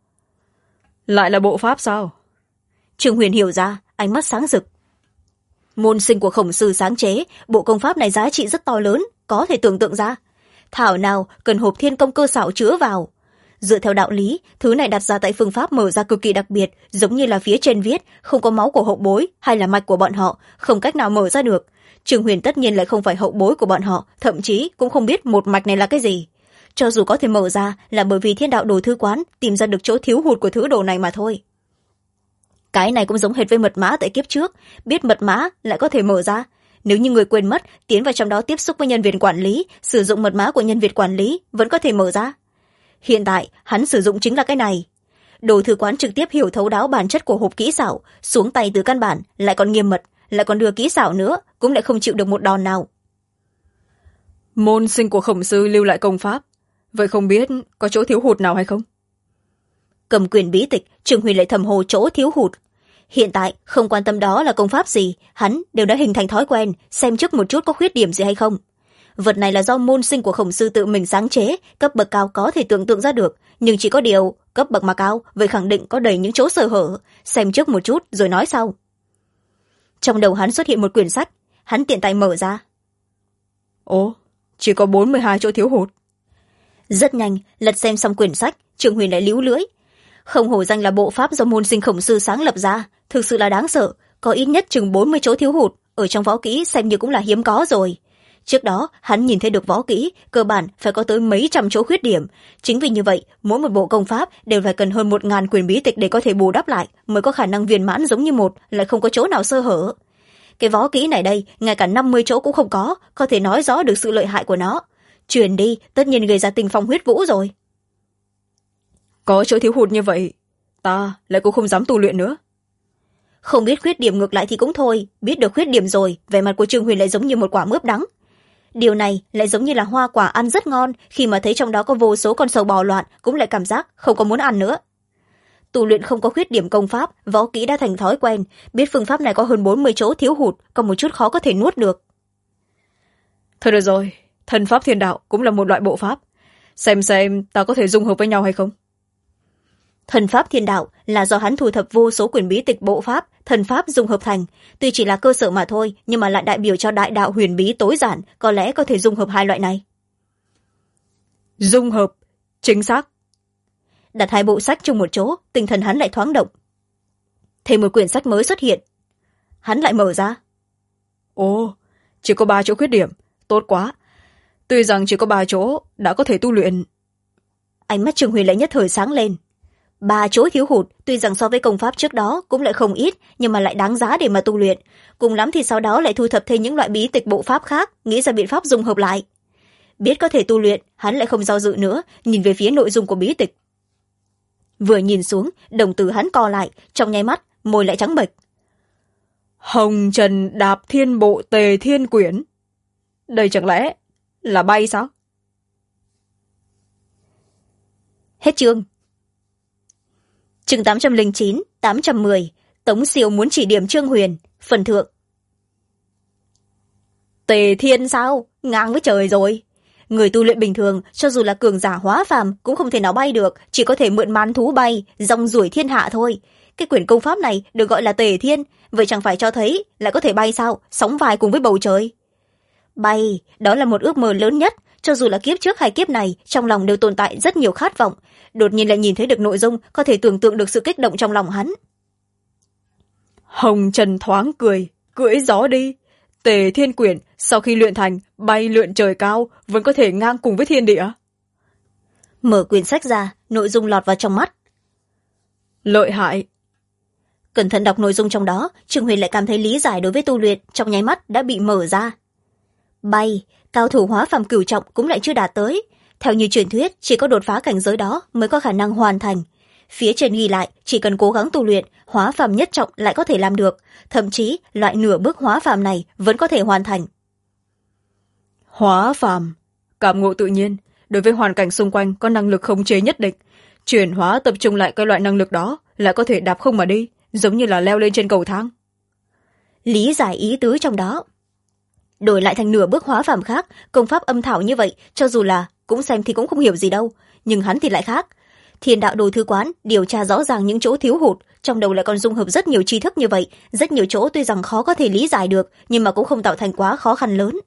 Lại là bộ pháp sao? Trương Huyền hiểu ra, ánh mắt sáng rực. Môn sinh của khổng sư sáng chế, bộ công pháp này giá trị rất to lớn, có thể tưởng tượng ra. Thảo nào cần hộp thiên công cơ xảo chứa vào. Dựa theo đạo lý, thứ này đặt ra tại phương pháp mở ra cực kỳ đặc biệt, giống như là phía trên viết, không có máu của hậu bối hay là mạch của bọn họ, không cách nào mở ra được. Trương Huyền tất nhiên lại không phải hậu bối của bọn họ, thậm chí cũng không biết một mạch này là cái gì. Cho dù có thể mở ra là bởi vì Thiên đạo đồ thư quán tìm ra được chỗ thiếu hụt của thứ đồ này mà thôi. Cái này cũng giống hệt với mật mã tại kiếp trước, biết mật mã lại có thể mở ra. Nếu như người quên mất, tiến vào trong đó tiếp xúc với nhân viên quản lý, sử dụng mật mã của nhân viên quản lý vẫn có thể mở ra. Hiện tại, hắn sử dụng chính là cái này. Đồ thư quán trực tiếp hiểu thấu đáo bản chất của hộp kỹ xảo, xuống tay từ căn bản, lại còn nghiêm mật, lại còn đưa kỹ xảo nữa, cũng lại không chịu được một đòn nào. Môn sinh của khổng sư lưu lại công pháp, vậy không biết có chỗ thiếu hụt nào hay không? Cầm quyền bí tịch, Trương Huyền lại thầm hồ chỗ thiếu hụt. Hiện tại, không quan tâm đó là công pháp gì, hắn đều đã hình thành thói quen, xem trước một chút có khuyết điểm gì hay không. Vật này là do môn sinh của khổng sư tự mình sáng chế, cấp bậc cao có thể tưởng tượng ra được, nhưng chỉ có điều, cấp bậc mà cao, vậy khẳng định có đầy những chỗ sơ hở, xem trước một chút rồi nói sau. Trong đầu hắn xuất hiện một quyển sách, hắn tiện tay mở ra. Ồ, chỉ có 42 chỗ thiếu hụt. Rất nhanh, lật xem xong quyển sách, Trương Huyền lại líu lưỡi. Không hổ danh là bộ pháp do môn sinh khổng sư sáng lập ra, thực sự là đáng sợ, có ít nhất chừng 40 chỗ thiếu hụt, ở trong võ kỹ xem như cũng là hiếm có rồi. Trước đó, hắn nhìn thấy được võ kỹ, cơ bản phải có tới mấy trăm chỗ khuyết điểm. Chính vì như vậy, mỗi một bộ công pháp đều phải cần hơn 1000 quyển bí tịch để có thể bù đắp lại, mới có khả năng viên mãn giống như một, lại không có chỗ nào sơ hở. Cái võ kỹ này đây, ngay cả 50 chỗ cũng không có thể nói rõ được sự lợi hại của nó. Truyền đi, tất nhiên gây ra tình phong huyết vũ rồi. Có chỗ thiếu hụt như vậy, ta lại cũng không dám tu luyện nữa. Không biết khuyết điểm ngược lại thì cũng thôi, biết được khuyết điểm rồi, vẻ mặt của Trương Huyền lại giống như một quả mướp đắng. Điều này lại giống như là hoa quả ăn rất ngon, khi mà thấy trong đó có vô số con sâu bò loạn, cũng lại cảm giác không có muốn ăn nữa. Tu luyện không có khuyết điểm công pháp, võ kỹ đã thành thói quen, biết phương pháp này có hơn 40 chỗ thiếu hụt, còn một chút khó có thể nuốt được. Thôi được rồi, thần pháp thiên đạo cũng là một loại bộ pháp, xem ta có thể dung hợp với nhau hay không. Thần pháp thiên đạo là do hắn thu thập vô số quyển bí tịch bộ pháp, thần pháp dung hợp thành, tuy chỉ là cơ sở mà thôi, nhưng mà lại đại biểu cho đại đạo huyền bí tối giản, có lẽ có thể dung hợp hai loại này. Dung hợp, chính xác. Đặt hai bộ sách chung một chỗ, tinh thần hắn lại thoáng động. Thêm một quyển sách mới xuất hiện. Hắn lại mở ra. Ồ, chỉ có 3 chỗ khuyết điểm, tốt quá. Tuy rằng chỉ có 3 chỗ, đã có thể tu luyện. Ánh mắt Trương Huyền lại nhất thời sáng lên. 3 chỗ thiếu hụt, tuy rằng so với công pháp trước đó cũng lại không ít, nhưng mà lại đáng giá để mà tu luyện. Cùng lắm thì sau đó lại thu thập thêm những loại bí tịch bộ pháp khác, nghĩ ra biện pháp dung hợp lại. Biết có thể tu luyện, hắn lại không do dự nữa, nhìn về phía nội dung của bí tịch. Vừa nhìn xuống, đồng tử hắn co lại, trong nháy mắt, môi lại trắng bệch. Hồng Trần Đạp Thiên Bộ Tề Thiên Quyển. Đây chẳng lẽ là bay sao? Hết chương. Chương 809, 810, Tống Siêu muốn chỉ điểm Trương Huyền, phần thượng. Tề Thiên sao? Ngang với trời rồi. Người tu luyện bình thường, cho dù là cường giả hóa phàm cũng không thể nào bay được, chỉ có thể mượn man thú bay, rong ruổi thiên hạ thôi. Cái quyển công pháp này được gọi là Tề Thiên, vậy chẳng phải cho thấy lại có thể bay sao, sóng vai cùng với bầu trời. Bay, đó là một ước mơ lớn nhất, cho dù là kiếp trước hay kiếp này, trong lòng đều tồn tại rất nhiều khát vọng. Đột nhiên lại nhìn thấy được nội dung, có thể tưởng tượng được sự kích động trong lòng hắn. Hồng Trần thoáng cười, cưỡi gió đi. Tề Thiên quyển sau khi luyện thành, bay lượn trời cao, vẫn có thể ngang cùng với thiên địa. Mở quyển sách ra, nội dung lọt vào trong mắt. Lợi hại. Cẩn thận đọc nội dung trong đó, Trương Huyền lại cảm thấy lý giải đối với tu luyện trong nháy mắt đã bị mở ra. Bay, cao thủ hóa phàm cửu trọng cũng lại chưa đạt tới. Theo như truyền thuyết, chỉ có đột phá cảnh giới đó mới có khả năng hoàn thành. Phía trên ghi lại, chỉ cần cố gắng tu luyện, hóa phàm nhất trọng lại có thể làm được. Thậm chí, loại nửa bước hóa phàm này vẫn có thể hoàn thành. Hóa phàm, cảm ngộ tự nhiên, đối với hoàn cảnh xung quanh có năng lực khống chế nhất định. Chuyển hóa tập trung lại cái loại năng lực đó, lại có thể đạp không mà đi, giống như là leo lên trên cầu thang. Lý giải ý tứ trong đó. Đổi lại thành nửa bước hóa phàm khác, công pháp âm thảo như vậy, cho dù là cũng xem thì cũng không hiểu gì đâu, nhưng hắn thì lại khác. Thiên đạo đồ thư quán điều tra rõ ràng những chỗ thiếu hụt, trong đầu lại còn dung hợp rất nhiều tri thức như vậy, rất nhiều chỗ tuy rằng khó có thể lý giải được, nhưng mà cũng không tạo thành quá khó khăn lớn.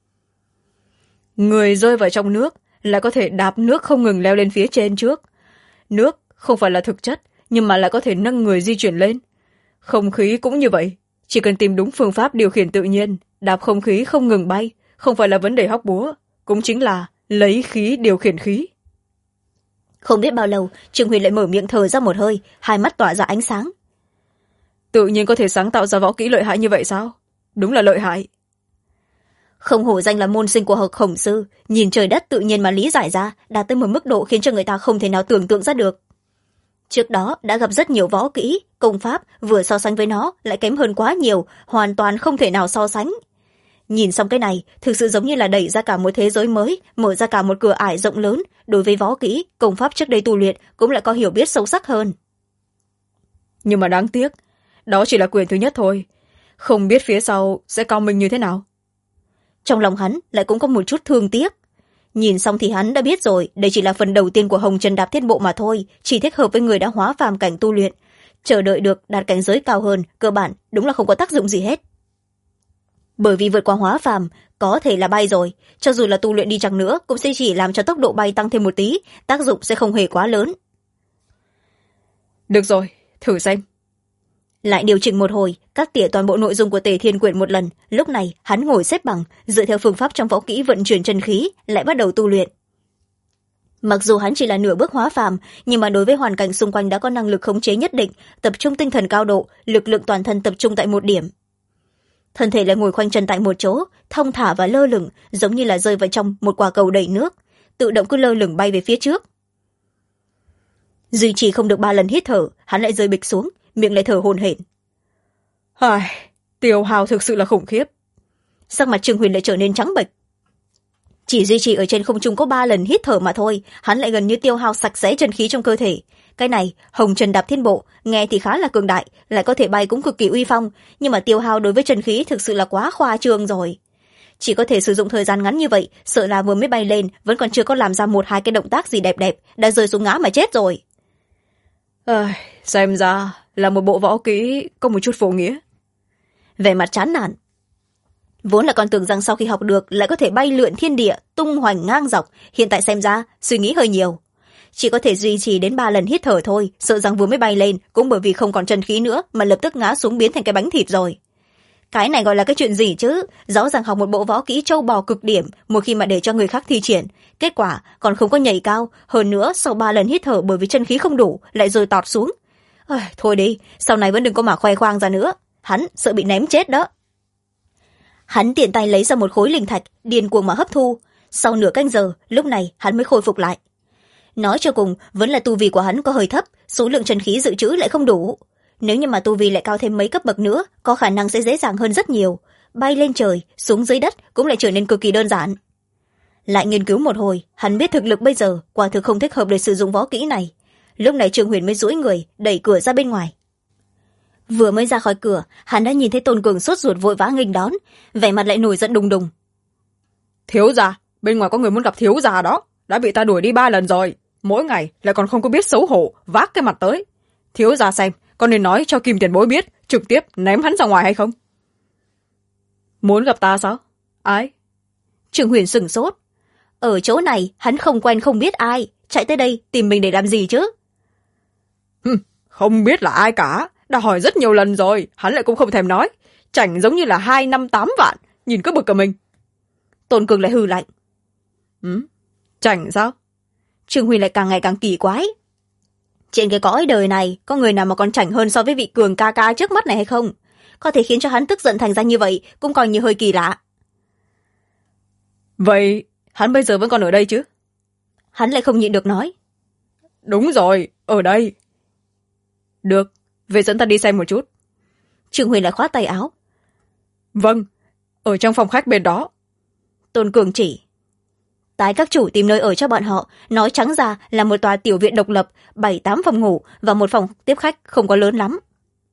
Người rơi vào trong nước lại có thể đạp nước không ngừng leo lên phía trên trước. Nước không phải là thực chất, nhưng mà lại có thể nâng người di chuyển lên. Không khí cũng như vậy, chỉ cần tìm đúng phương pháp điều khiển tự nhiên, đạp không khí không ngừng bay, không phải là vấn đề hóc búa, cũng chính là lấy khí điều khiển khí. Không biết bao lâu, Trương Huyền lại mở miệng thở ra một hơi, hai mắt tỏa ra ánh sáng. Tự nhiên có thể sáng tạo ra võ kỹ lợi hại như vậy sao? Đúng là lợi hại. Không hổ danh là môn sinh của Hợp Khổng Sư, nhìn trời đất tự nhiên mà lý giải ra, đạt tới một mức độ khiến cho người ta không thể nào tưởng tượng ra được. Trước đó đã gặp rất nhiều võ kỹ, công pháp, vừa so sánh với nó lại kém hơn quá nhiều, hoàn toàn không thể nào so sánh. Nhìn xong cái này, thực sự giống như là đẩy ra cả một thế giới mới, mở ra cả một cửa ải rộng lớn, đối với võ kỹ, công pháp trước đây tu luyện cũng lại có hiểu biết sâu sắc hơn. Nhưng mà đáng tiếc, đó chỉ là quyển thứ nhất thôi, không biết phía sau sẽ cao minh như thế nào. Trong lòng hắn lại cũng có một chút thương tiếc. Nhìn xong thì hắn đã biết rồi, đây chỉ là phần đầu tiên của Hồng Trần Đạp Thiên Bộ mà thôi, chỉ thích hợp với người đã hóa phàm cảnh tu luyện. Chờ đợi được đạt cảnh giới cao hơn, cơ bản đúng là không có tác dụng gì hết. Bởi vì vượt qua hóa phàm, có thể là bay rồi, cho dù là tu luyện đi chăng nữa cũng sẽ chỉ làm cho tốc độ bay tăng thêm một tí, tác dụng sẽ không hề quá lớn. Được rồi, thử xem. Lại điều chỉnh một hồi, cắt tỉa toàn bộ nội dung của Tề Thiên quyển một lần, lúc này hắn ngồi xếp bằng, dựa theo phương pháp trong võ kỹ vận chuyển chân khí, lại bắt đầu tu luyện. Mặc dù hắn chỉ là nửa bước hóa phàm, nhưng mà đối với hoàn cảnh xung quanh đã có năng lực khống chế nhất định, tập trung tinh thần cao độ, lực lượng toàn thân tập trung tại một điểm. Thân thể lại ngồi khoanh chân tại một chỗ, thong thả và lơ lửng, giống như là rơi vào trong một quả cầu đầy nước, tự động cứ lơ lửng bay về phía trước. Duy trì không được 3 lần hít thở, hắn lại rơi bịch xuống, miệng lại thở hổn hển. Tiêu hao thực sự là khủng khiếp. Sắc mặt Trương Huyền lại trở nên trắng bệch. Chỉ duy trì ở trên không trung có 3 lần hít thở mà thôi, hắn lại gần như tiêu hao sạch sẽ chân khí trong cơ thể. Cái này, Hồng Trần Đạp Thiên Bộ, nghe thì khá là cường đại, lại có thể bay cũng cực kỳ uy phong, nhưng mà tiêu hao đối với chân khí thực sự là quá khoa trương rồi. Chỉ có thể sử dụng thời gian ngắn như vậy, sợ là vừa mới bay lên, vẫn còn chưa có làm ra 1-2 cái động tác gì đẹp đẹp, đã rơi xuống ngã mà chết rồi. Xem ra là một bộ võ kỹ có một chút vô nghĩa. Vẻ mặt chán nản. Vốn là còn tưởng rằng sau khi học được lại có thể bay lượn thiên địa, tung hoành ngang dọc, hiện tại xem ra suy nghĩ hơi nhiều. Chỉ có thể duy trì đến 3 lần hít thở thôi, sợ rằng vừa mới bay lên cũng bởi vì không còn chân khí nữa mà lập tức ngã xuống biến thành cái bánh thịt rồi. Cái này gọi là cái chuyện gì chứ? Rõ ràng học một bộ võ kỹ trâu bò cực điểm, một khi mà để cho người khác thi triển, kết quả còn không có nhảy cao, hơn nữa sau 3 lần hít thở bởi vì chân khí không đủ lại rơi tọt xuống. Thôi đi, sau này vẫn đừng có mà khoe khoang ra nữa, hắn sợ bị ném chết đó. Hắn tiện tay lấy ra một khối linh thạch, điên cuồng mà hấp thu. Sau nửa canh giờ, lúc này hắn mới khôi phục lại. Nói cho cùng, vẫn là tu vi của hắn có hơi thấp, số lượng chân khí dự trữ lại không đủ. Nếu như mà tu vi lại cao thêm mấy cấp bậc nữa, có khả năng sẽ dễ dàng hơn rất nhiều. Bay lên trời, xuống dưới đất cũng lại trở nên cực kỳ đơn giản. Lại nghiên cứu một hồi, hắn biết thực lực bây giờ quả thực không thích hợp để sử dụng võ kỹ này. Lúc này Trương Huyền mới duỗi người, đẩy cửa ra bên ngoài. vừa mới ra khỏi cửa, hắn đã nhìn thấy Tôn Cường sốt ruột vội vã nghênh đón, vẻ mặt lại nổi giận đùng đùng. Thiếu gia, bên ngoài có người muốn gặp thiếu gia đó, đã bị ta đuổi đi 3 lần rồi, mỗi ngày lại còn không có biết xấu hổ vác cái mặt tới. Thiếu gia xem, con nên nói cho Kim tiền bối biết, trực tiếp ném hắn ra ngoài hay không? Muốn gặp ta sao? Ai? Trương Huyền sửng sốt. Ở chỗ này hắn không quen không biết ai, chạy tới đây tìm mình để làm gì chứ? Không biết là ai cả, đã hỏi rất nhiều lần rồi, hắn lại cũng không thèm nói. Chẳng giống như là 2 năm 8 vạn, nhìn cứ bực cả mình. Tôn Cường lại hừ lạnh. Chẳng sao? Trương Huyền lại càng ngày càng kỳ quái. Trên cái cõi đời này, có người nào mà còn chảnh hơn so với vị Cường ca ca trước mắt này hay không? Có thể khiến cho hắn tức giận thành ra như vậy, cũng coi như hơi kỳ lạ. Vậy, hắn bây giờ vẫn còn ở đây chứ? Hắn lại không nhịn được nói. Đúng rồi, ở đây. Được, về dẫn ta đi xem một chút. Trương Huyền lại khoát tay áo. Vâng, ở trong phòng khách bên đó. Tôn Cường chỉ. Tái các chủ tìm nơi ở cho bọn họ, nói trắng ra là một tòa tiểu viện độc lập, 7-8 phòng ngủ và một phòng tiếp khách không có lớn lắm.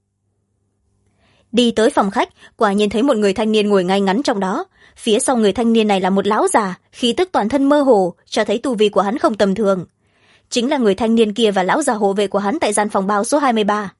Đi tới phòng khách, quả nhiên thấy một người thanh niên ngồi ngay ngắn trong đó. Phía sau người thanh niên này là một lão già, khí tức toàn thân mơ hồ, cho thấy tu vi của hắn không tầm thường. Chính là người thanh niên kia và lão già hộ vệ của hắn tại gian phòng bao số 23.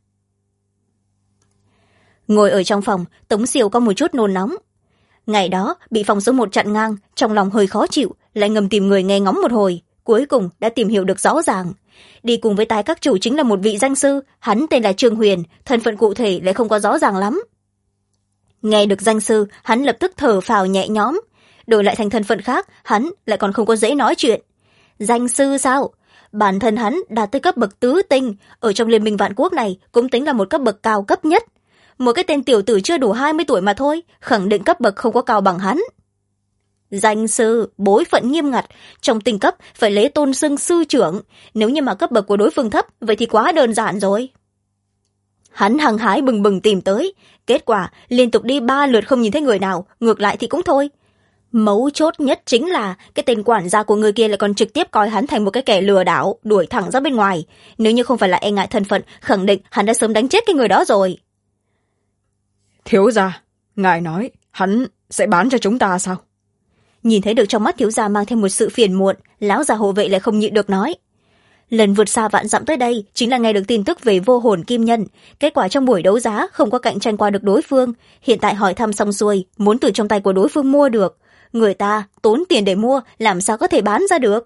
Ngồi ở trong phòng, Tống Siêu có một chút nôn nóng. Ngày đó, bị phòng số 1 chặn ngang, trong lòng hơi khó chịu, lại ngầm tìm người nghe ngóng một hồi, cuối cùng đã tìm hiểu được rõ ràng. Đi cùng với tái các chủ chính là một vị danh sư, hắn tên là Trương Huyền, thân phận cụ thể lại không có rõ ràng lắm. Nghe được danh sư, hắn lập tức thở phào nhẹ nhõm. Đổi lại thành thân phận khác, hắn lại còn không có dễ nói chuyện. Danh sư sao? Bản thân hắn đạt tới cấp bậc tứ tinh, ở trong Liên minh Vạn Quốc này cũng tính là một cấp bậc cao cấp nhất. Một cái tên tiểu tử chưa đủ 20 tuổi mà thôi, khẳng định cấp bậc không có cao bằng hắn. Danh sư, bối phận nghiêm ngặt, trong tinh cấp phải lấy tôn xưng sư trưởng, nếu như mà cấp bậc của đối phương thấp, vậy thì quá đơn giản rồi. Hắn hăng hái bừng bừng tìm tới, kết quả liên tục đi 3 lượt không nhìn thấy người nào, ngược lại thì cũng thôi. Mấu chốt nhất chính là cái tên quản gia của người kia lại còn trực tiếp coi hắn thành một cái kẻ lừa đảo, đuổi thẳng ra bên ngoài. Nếu như không phải là e ngại thân phận, khẳng định hắn đã sớm đánh chết cái người đó rồi. Thiếu gia, ngài nói hắn sẽ bán cho chúng ta sao? Nhìn thấy được trong mắt thiếu gia mang thêm một sự phiền muộn, lão già hộ vệ lại không nhịn được nói. Lần vượt xa vạn dặm tới đây chính là nghe được tin tức về vô hồn kim nhân. Kết quả trong buổi đấu giá không có cạnh tranh qua được đối phương. Hiện tại hỏi thăm xong xuôi, muốn từ trong tay của đối phương mua được. Người ta tốn tiền để mua, làm sao có thể bán ra được?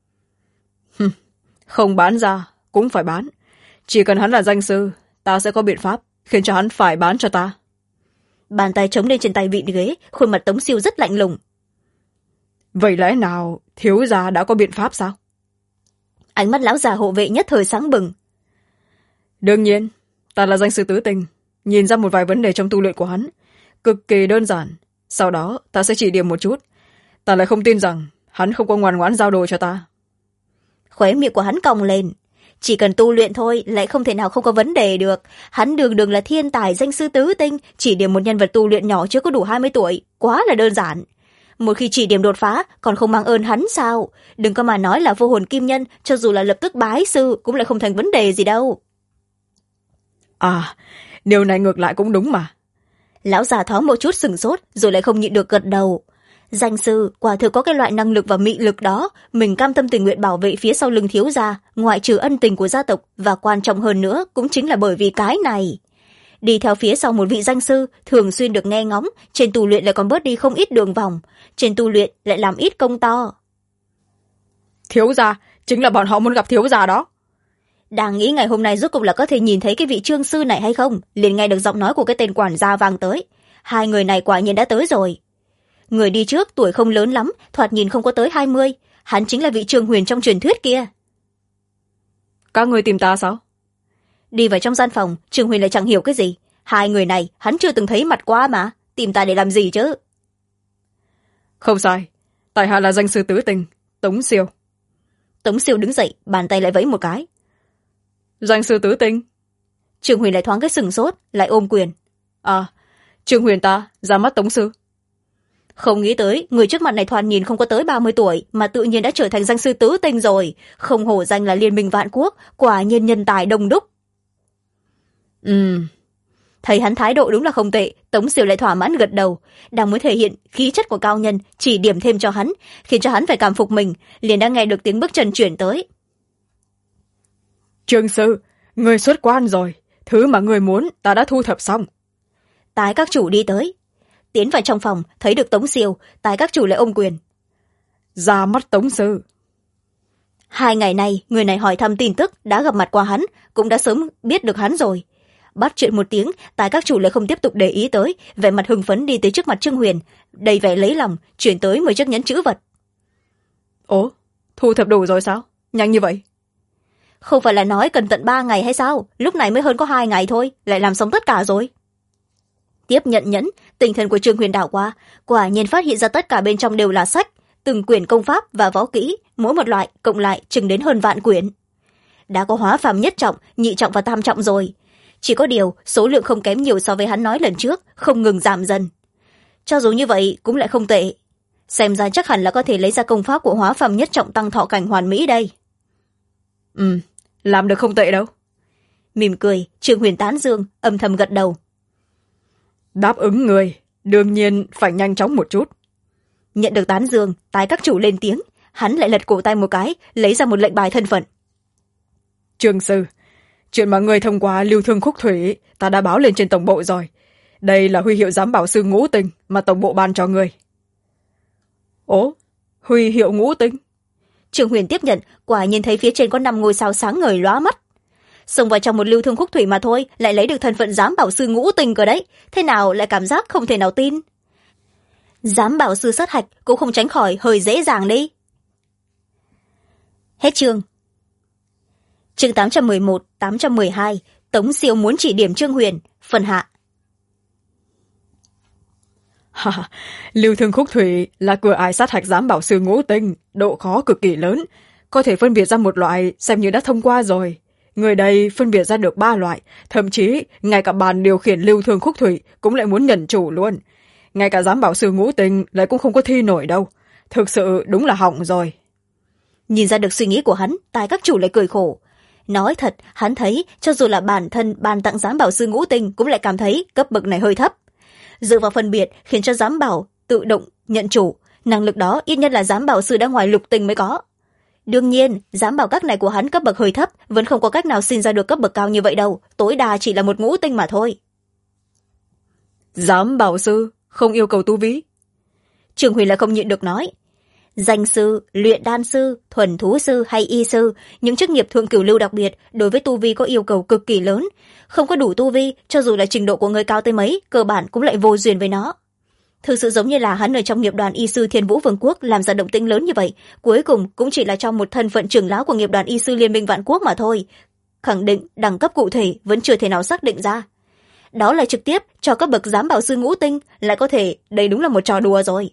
Không bán ra, cũng phải bán. Chỉ cần hắn là danh sư, ta sẽ có biện pháp khiến cho hắn phải bán cho ta. Bàn tay chống lên trên tay vịn ghế, khuôn mặt Tống Siêu rất lạnh lùng. Vậy lẽ nào thiếu gia đã có biện pháp sao? Ánh mắt lão già hộ vệ nhất thời sáng bừng. Đương nhiên, ta là danh sư tứ tinh, nhìn ra một vài vấn đề trong tu luyện của hắn, cực kỳ đơn giản. Sau đó ta sẽ chỉ điểm một chút. Ta lại không tin rằng hắn không có ngoan ngoãn giao đồ cho ta. Khóe miệng của hắn cong lên. Chỉ cần tu luyện thôi lại không thể nào không có vấn đề được. Hắn đường đường là thiên tài danh sư tứ tinh, chỉ điểm một nhân vật tu luyện nhỏ chưa có đủ 20 tuổi, quá là đơn giản. Một khi chỉ điểm đột phá còn không mang ơn hắn sao? Đừng có mà nói là vô hồn kim nhân, cho dù là lập tức bái sư cũng lại không thành vấn đề gì đâu. À, điều này ngược lại cũng đúng mà. Lão già thoáng một chút sửng sốt rồi lại không nhịn được gật đầu. Danh sư quả thực có cái loại năng lực và mị lực đó, mình cam tâm tình nguyện bảo vệ phía sau lưng thiếu gia, ngoại trừ ân tình của gia tộc, và quan trọng hơn nữa cũng chính là bởi vì cái này. Đi theo phía sau một vị danh sư, thường xuyên được nghe ngóng, trên tu luyện lại còn bớt đi không ít đường vòng, trên tu luyện lại làm ít công to. Thiếu gia, chính là bọn họ muốn gặp thiếu gia đó. Đang nghĩ ngày hôm nay rốt cục là có thể nhìn thấy cái vị trương sư này hay không, liền nghe được giọng nói của cái tên quản gia vang tới. Hai người này quả nhiên đã tới rồi. Người đi trước tuổi không lớn lắm, thoạt nhìn không có tới 20, hắn chính là vị Trương Huyền trong truyền thuyết kia. Các người tìm ta sao? Đi vào trong gian phòng, Trương Huyền lại chẳng hiểu cái gì. Hai người này hắn chưa từng thấy mặt qua mà, tìm ta để làm gì chứ? Không sai, tại hạ là danh sư tứ tinh, Tống Siêu. Tống Siêu đứng dậy, bàn tay lại vẫy một cái. Danh sư tứ tinh. Trương Huyền lại thoáng cái sừng sốt, lại ôm quyền. À, Trương Huyền ta, ra mắt Tống sư. Không nghĩ tới, người trước mặt này thoạt nhìn không có tới 30 tuổi, mà tự nhiên đã trở thành danh sư tứ tinh rồi. Không hổ danh là Liên minh Vạn Quốc, quả nhiên nhân tài đông đúc. Thấy hắn thái độ đúng là không tệ, Tống Siêu lại thỏa mãn gật đầu, đang muốn thể hiện khí chất của cao nhân, chỉ điểm thêm cho hắn, khiến cho hắn phải cảm phục mình, liền đã nghe được tiếng bước chân chuyển tới. Trương sư, người xuất quan rồi, thứ mà người muốn ta đã thu thập xong. Tái các chủ đi tới, tiến vào trong phòng, thấy được Tống Siêu, Tái các chủ lại ôm quyền. Ra mắt Tống sư. 2 ngày nay, người này hỏi thăm tin tức, đã gặp mặt qua hắn, cũng đã sớm biết được hắn rồi. Bắt chuyện một tiếng, Tái các chủ lại không tiếp tục để ý tới, vẻ mặt hưng phấn đi tới trước mặt Trương Huyền, đầy vẻ lấy lòng, chuyển tới 10 chiếc nhẫn chữ vật. Ố, thu thập đủ rồi sao? Nhanh như vậy? Không phải là nói cần tận 3 ngày hay sao? Lúc này mới hơn có 2 ngày thôi, lại làm xong tất cả rồi. Tiếp nhận nhẫn, tinh thần của Trương Huyền đảo qua, quả nhiên phát hiện ra tất cả bên trong đều là sách, từng quyển công pháp và võ kỹ, mỗi một loại cộng lại chừng đến hơn vạn quyển. Đã có hóa phàm nhất trọng, nhị trọng và tam trọng rồi. Chỉ có điều, số lượng không kém nhiều so với hắn nói lần trước, không ngừng giảm dần. Cho dù như vậy, cũng lại không tệ. Xem ra chắc hẳn là có thể lấy ra công pháp của hóa phàm nhất trọng tăng thọ cảnh hoàn mỹ đây. Làm được không tệ đâu. Mỉm cười, Trương Huyền tán dương, âm thầm gật đầu. Đáp ứng người, đương nhiên phải nhanh chóng một chút. Nhận được tán dương, Tái các chủ lên tiếng, hắn lại lật cổ tay một cái, lấy ra một lệnh bài thân phận. Trương sư, chuyện mà người thông qua lưu thương khúc thủy ta đã báo lên trên tổng bộ rồi. Đây là huy hiệu giám bảo sư ngũ tinh mà tổng bộ ban cho người. Ố, huy hiệu ngũ tinh? Trương Huyền tiếp nhận, quả nhiên thấy phía trên có 5 ngôi sao sáng ngời lóa mắt. Xông vào trong một lưu thương khúc thủy mà thôi, lại lấy được thân phận giám bảo sư ngũ tinh cơ đấy. Thế nào lại cảm giác không thể nào tin. Giám bảo sư sát hạch cũng không tránh khỏi hơi dễ dàng đi. Hết chương. Chương 811, 812, Tống Siêu muốn chỉ điểm Trương Huyền, phần hạ. Lưu thương khúc thủy là cửa ải sát hạch giám bảo sư ngũ tinh, độ khó cực kỳ lớn, có thể phân biệt ra một loại xem như đã thông qua rồi. Người đây phân biệt ra được 3 loại, thậm chí ngay cả bàn điều khiển lưu thương khúc thủy cũng lại muốn nhận chủ luôn. Ngay cả giám bảo sư ngũ tinh lại cũng không có thi nổi đâu, thực sự đúng là hỏng rồi. Nhìn ra được suy nghĩ của hắn, Tài các chủ lại cười khổ. Nói thật, hắn thấy cho dù là bản thân ban tặng giám bảo sư ngũ tinh cũng lại cảm thấy cấp bậc này hơi thấp. Dựa vào phân biệt khiến cho giám bảo tự động nhận chủ, năng lực đó ít nhất là giám bảo sư đã ngoài lục tinh mới có. Đương nhiên, giám bảo các này của hắn cấp bậc hơi thấp, vẫn không có cách nào sinh ra được cấp bậc cao như vậy đâu, tối đa chỉ là một ngũ tinh mà thôi. Giám bảo sư không yêu cầu tu vi? Trương Huyền lại không nhịn được nói. Danh sư, luyện đan sư, thuần thú sư hay y sư, những chức nghiệp thượng cửu lưu đặc biệt đối với tu vi có yêu cầu cực kỳ lớn. Không có đủ tu vi, cho dù là trình độ của người cao tới mấy, cơ bản cũng lại vô duyên với nó. Thực sự giống như là hắn ở trong nghiệp đoàn y sư Thiên Vũ Vương quốc làm ra động tĩnh lớn như vậy, cuối cùng cũng chỉ là trong một thân phận trưởng lão của nghiệp đoàn y sư Liên minh Vạn Quốc mà thôi. Khẳng định đẳng cấp cụ thể vẫn chưa thể nào xác định ra. Đó là trực tiếp cho các bậc giám bảo sư ngũ tinh, lại có thể đây đúng là một trò đùa rồi.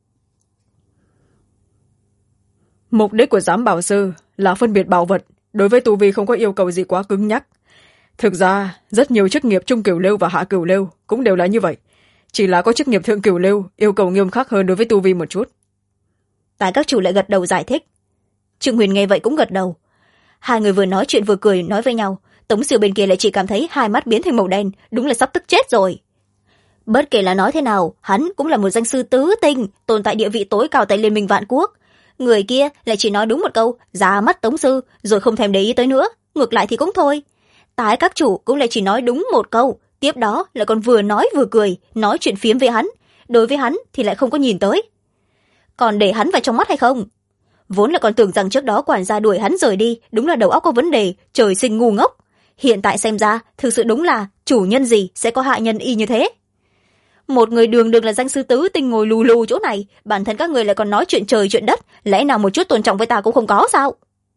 Mục đích của giám bảo sư là phân biệt bảo vật, đối với tu vi không có yêu cầu gì quá cứng nhắc. Thực ra, rất nhiều chức nghiệp trung cửu lưu và hạ cửu lưu cũng đều là như vậy. Chỉ là có chức nghiệp thượng cửu lưu yêu cầu nghiêm khắc hơn đối với tu vi một chút. Tài các chủ lại gật đầu giải thích. Trương Huyền nghe vậy cũng gật đầu. Hai người vừa nói chuyện vừa cười nói với nhau, Tống Siêu bên kia lại chỉ cảm thấy hai mắt biến thành màu đen, đúng là sắp tức chết rồi. Bất kể là nói thế nào, hắn cũng là một danh sư tứ tinh, tồn tại địa vị tối cao tại Liên minh Vạn Quốc. Người kia lại chỉ nói đúng một câu, ra mắt Tống sư, rồi không thèm để ý tới nữa, ngược lại thì cũng thôi. Tái các chủ cũng lại chỉ nói đúng một câu, tiếp đó lại còn vừa nói vừa cười, nói chuyện phiếm với hắn, đối với hắn thì lại không có nhìn tới. Còn để hắn vào trong mắt hay không? Vốn là còn tưởng rằng trước đó quản gia đuổi hắn rời đi, đúng là đầu óc có vấn đề, trời sinh ngu ngốc. Hiện tại xem ra, thực sự đúng là chủ nhân gì sẽ có hạ nhân y như thế. Một người đường đường là danh sư tứ tinh ngồi lù lù chỗ này, bản thân các người lại còn nói chuyện trời chuyện đất, lẽ nào một chút tôn trọng với ta cũng không có sao?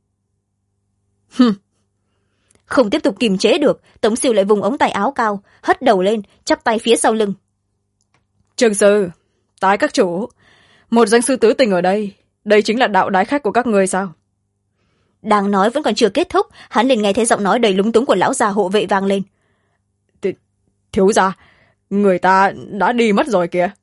Không tiếp tục kiềm chế được, Tống Siêu lại vùng ống tay áo cao, hất đầu lên, chắp tay phía sau lưng. Trương sư, tái các chủ, một danh sư tứ tinh ở đây, đây chính là đạo đái khách của các người sao? Đang nói vẫn còn chưa kết thúc, hắn liền nghe thấy giọng nói đầy lúng túng của lão già hộ vệ vang lên. Thiếu gia, người ta đã đi mất rồi kìa.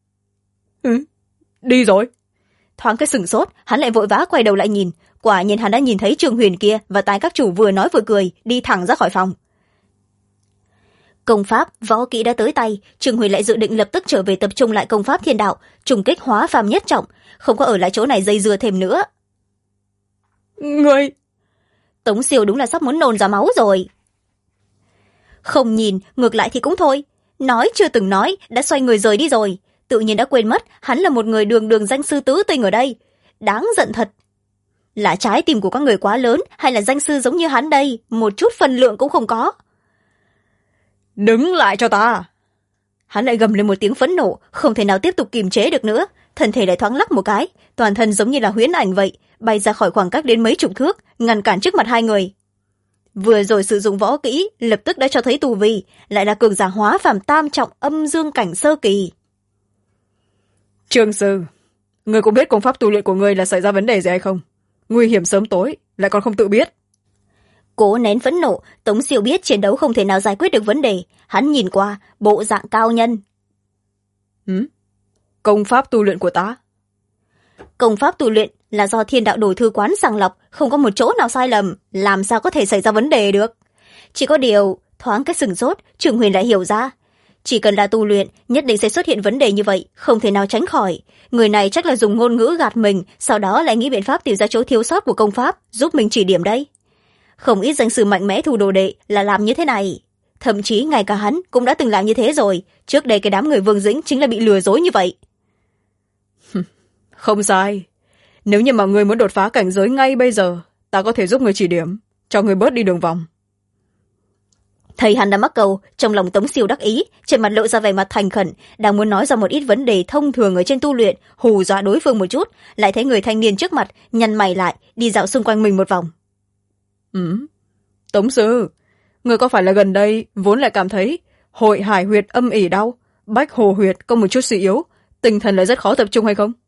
Đi rồi. Thoáng cái sửng sốt, hắn lại vội vã quay đầu lại nhìn, quả nhiên hắn đã nhìn thấy Trương Huyền kia và Tài các chủ vừa nói vừa cười đi thẳng ra khỏi phòng. Công pháp võ kỹ đã tới tay, Trương Huyền lại dự định lập tức trở về tập trung lại công pháp thiên đạo, trùng kích hóa phàm nhất trọng, không có ở lại chỗ này dây dưa thêm nữa. Người... Tống Siêu đúng là sắp muốn nôn ra máu rồi. Không nhìn, ngược lại thì cũng thôi. Nói chưa từng nói, đã xoay người rời đi rồi. Tự nhiên đã quên mất, hắn là một người đường đường danh sư tứ tinh ở đây. Đáng giận thật. Là trái tim của các người quá lớn, hay là danh sư giống như hắn đây, một chút phần lượng cũng không có. Đứng lại cho ta! Hắn lại gầm lên một tiếng phẫn nộ, không thể nào tiếp tục kiềm chế được nữa. Thân thể lại thoáng lắc một cái, toàn thân giống như là huyễn ảnh vậy, bay ra khỏi khoảng cách đến mấy chục thước, ngăn cản trước mặt hai người. Vừa rồi sử dụng võ kỹ, lập tức đã cho thấy tu vi, lại là cường giả hóa phàm tam trọng âm dương cảnh sơ kỳ. Trương sư, người có biết công pháp tu luyện của người là xảy ra vấn đề gì hay không? Nguy hiểm sớm tối, lại còn không tự biết. Cố nén phẫn nộ, Tống Siêu biết chiến đấu không thể nào giải quyết được vấn đề. Hắn nhìn qua, bộ dạng cao nhân. Công pháp tu luyện của ta? Công pháp tu luyện là do thiên đạo đổi thư quán sàng lọc, không có một chỗ nào sai lầm, làm sao có thể xảy ra vấn đề được. Chỉ có điều, thoáng cái sừng sốt, Trương Huyền lại hiểu ra. Chỉ cần là tu luyện, nhất định sẽ xuất hiện vấn đề như vậy, không thể nào tránh khỏi. Người này chắc là dùng ngôn ngữ gạt mình, sau đó lại nghĩ biện pháp tìm ra chỗ thiếu sót của công pháp, giúp mình chỉ điểm đấy. Không ít danh sư mạnh mẽ thu đồ đệ là làm như thế này. Thậm chí ngay cả hắn cũng đã từng làm như thế rồi. Trước đây cái đám người Vương Dĩnh chính là bị lừa dối như vậy. Không sai. Nếu như mà người muốn đột phá cảnh giới ngay bây giờ, ta có thể giúp người chỉ điểm, cho người bớt đi đường vòng. Thầy hắn đã mắc câu, trong lòng Tống Siêu đắc ý, trên mặt lộ ra vẻ mặt thành khẩn, đang muốn nói ra một ít vấn đề thông thường ở trên tu luyện, hù dọa đối phương một chút, lại thấy người thanh niên trước mặt nhăn mày lại, đi dạo xung quanh mình một vòng. Tống sư, người có phải là gần đây vốn lại cảm thấy hội hải huyệt âm ỉ đau, bách hồ huyệt có một chút suy yếu, tinh thần lại rất khó tập trung hay không?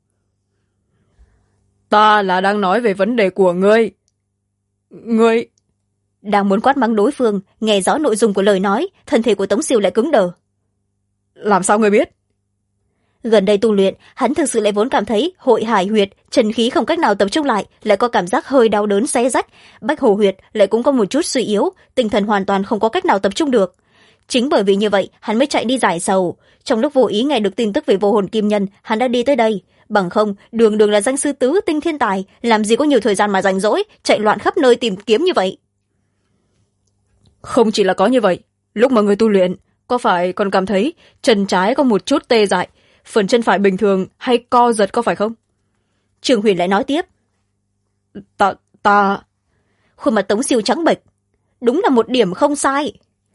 Ta là đang nói về vấn đề của ngươi. Ngươi... Đang muốn quát mắng đối phương, nghe rõ nội dung của lời nói, thân thể của Tống Siêu lại cứng đờ. Làm sao ngươi biết? Gần đây tu luyện, hắn thực sự lại vốn cảm thấy hội hải huyệt, chân khí không cách nào tập trung lại có cảm giác hơi đau đớn xé rách, bách hồ huyệt lại cũng có một chút suy yếu, tinh thần hoàn toàn không có cách nào tập trung được. Chính bởi vì như vậy, hắn mới chạy đi giải sầu. Trong lúc vô ý nghe được tin tức về vô hồn kim nhân, hắn đã đi tới đây. Bằng không, đường đường là danh sư tứ tinh thiên tài, làm gì có nhiều thời gian mà rảnh rỗi, chạy loạn khắp nơi tìm kiếm như vậy. Không chỉ là có như vậy, lúc mà người tu luyện, có phải còn cảm thấy chân trái có một chút tê dại, phần chân phải bình thường hay co giật có phải không? Trương Huyền lại nói tiếp. Ta... Khuôn mặt Tống Siêu trắng bệch. Đúng là một điểm không sai.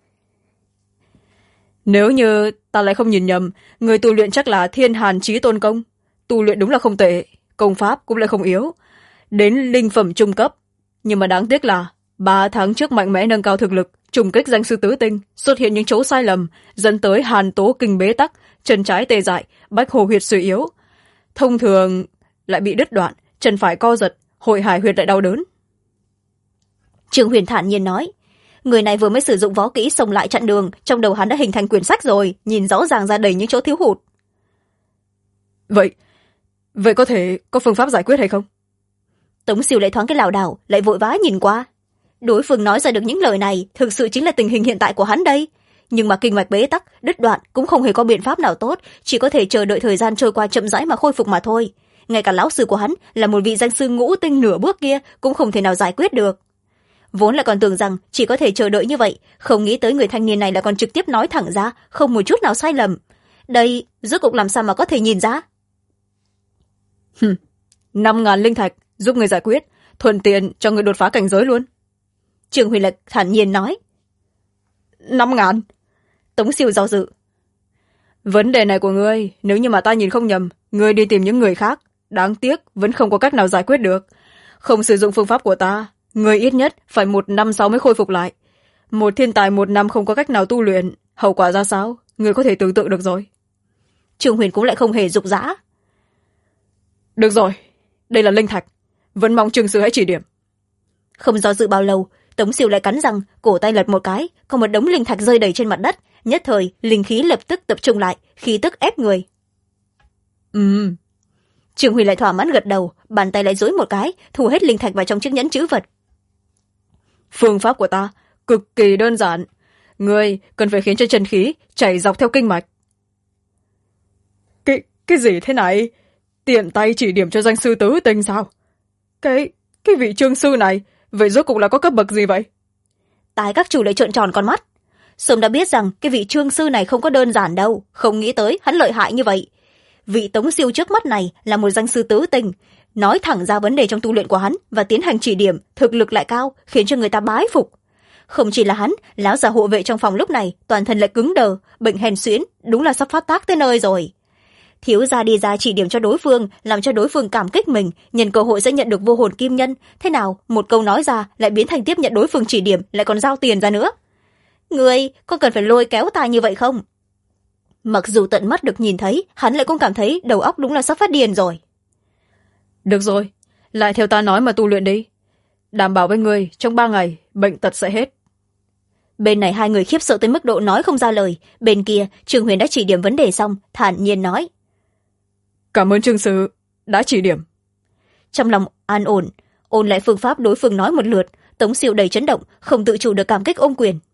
Nếu như ta lại không nhìn nhầm, người tu luyện chắc là Thiên Hàn Chí Tôn Công. Tu luyện đúng là không tệ, công pháp cũng lại không yếu. Đến linh phẩm trung cấp. Nhưng mà đáng tiếc là 3 tháng trước mạnh mẽ nâng cao thực lực, trùng kích danh sư tứ tinh, xuất hiện những chỗ sai lầm, dẫn tới hàn tố kinh bế tắc, chân trái tê dại, bách hồ huyệt suy yếu. Thông thường lại bị đứt đoạn, chân phải co giật, hội hải huyệt lại đau đớn. Trương Huyền thản nhiên nói. Người này vừa mới sử dụng võ kỹ xông lại chặn đường, trong đầu hắn đã hình thành quyển sách rồi, nhìn rõ ràng ra đầy những chỗ thiếu hụt. Vậy có thể có phương pháp giải quyết hay không? Tống Siêu lại thoáng cái lảo đảo, lại vội vã nhìn qua. Đối phương nói ra được những lời này, thực sự chính là tình hình hiện tại của hắn đây. Nhưng mà kinh mạch bế tắc, đứt đoạn cũng không hề có biện pháp nào tốt, chỉ có thể chờ đợi thời gian trôi qua chậm rãi mà khôi phục mà thôi. Ngay cả lão sư của hắn là một vị danh sư ngũ tinh nửa bước kia cũng không thể nào giải quyết được. Vốn là còn tưởng rằng chỉ có thể chờ đợi như vậy, không nghĩ tới người thanh niên này là còn trực tiếp nói thẳng ra, không một chút nào sai lầm. Đây, rốt cuộc làm sao mà có thể nhìn ra? 5.000 linh thạch, giúp người giải quyết, thuận tiện cho người đột phá cảnh giới luôn. Trương Huyền Lệch thản nhiên nói. 5.000? Tống Siêu do dự. Vấn đề này của ngươi, nếu như mà ta nhìn không nhầm, ngươi đi tìm những người khác, đáng tiếc vẫn không có cách nào giải quyết được. Không sử dụng phương pháp của ta, ngươi ít nhất phải 1 năm sau mới khôi phục lại. Một thiên tài 1 năm không có cách nào tu luyện, hậu quả ra sao, ngươi có thể tưởng tượng được rồi. Trương Huyền cũng lại không hề dục dã. Được rồi, đây là linh thạch, vẫn mong Trương sư hãy chỉ điểm. Không do dự bao lâu, Tống Siêu lại cắn răng, cổ tay lật một cái, có một đống linh thạch rơi đầy trên mặt đất, nhất thời linh khí lập tức tập trung lại, khí tức ép người. Trương Huyền lại thỏa mãn gật đầu, bàn tay lại duỗi một cái, thu hết linh thạch vào trong chiếc nhẫn trữ vật. Phương pháp của ta cực kỳ đơn giản, người cần phải khiến cho chân khí chảy dọc theo kinh mạch. Cái gì thế này? Tiện tay chỉ điểm cho danh sư tứ tinh sao? Cái vị trương sư này, vậy rốt cuộc là có cấp bậc gì vậy? Tài các chủ lại trợn tròn con mắt. Sớm đã biết rằng cái vị trương sư này không có đơn giản đâu, không nghĩ tới hắn lợi hại như vậy. Vị Tống Siêu trước mắt này là một danh sư tứ tinh, nói thẳng ra vấn đề trong tu luyện của hắn và tiến hành chỉ điểm, thực lực lại cao, khiến cho người ta bái phục. Không chỉ là hắn, lão già hộ vệ trong phòng lúc này toàn thân lại cứng đờ, bệnh hèn suyễn, đúng là sắp phát tác tới nơi rồi. Thiếu gia đi ra chỉ điểm cho đối phương, làm cho đối phương cảm kích mình, nhân cơ hội sẽ nhận được vô hồn kim nhân. Thế nào, một câu nói ra lại biến thành tiếp nhận đối phương chỉ điểm, lại còn giao tiền ra nữa. Người có cần phải lôi kéo ta như vậy không? Mặc dù tận mắt được nhìn thấy, hắn lại cũng cảm thấy đầu óc đúng là sắp phát điên rồi. Được rồi, lại theo ta nói mà tu luyện đi. Đảm bảo với người, trong 3 ngày, bệnh tật sẽ hết. Bên này hai người khiếp sợ tới mức độ nói không ra lời. Bên kia, Trương Huyền đã chỉ điểm vấn đề xong, thản nhiên nói. Cảm ơn Trương sư đã chỉ điểm. Trong lòng an ổn, ôn lại phương pháp đối phương nói một lượt, Tống Siêu đầy chấn động, không tự chủ được cảm kích ôm quyền.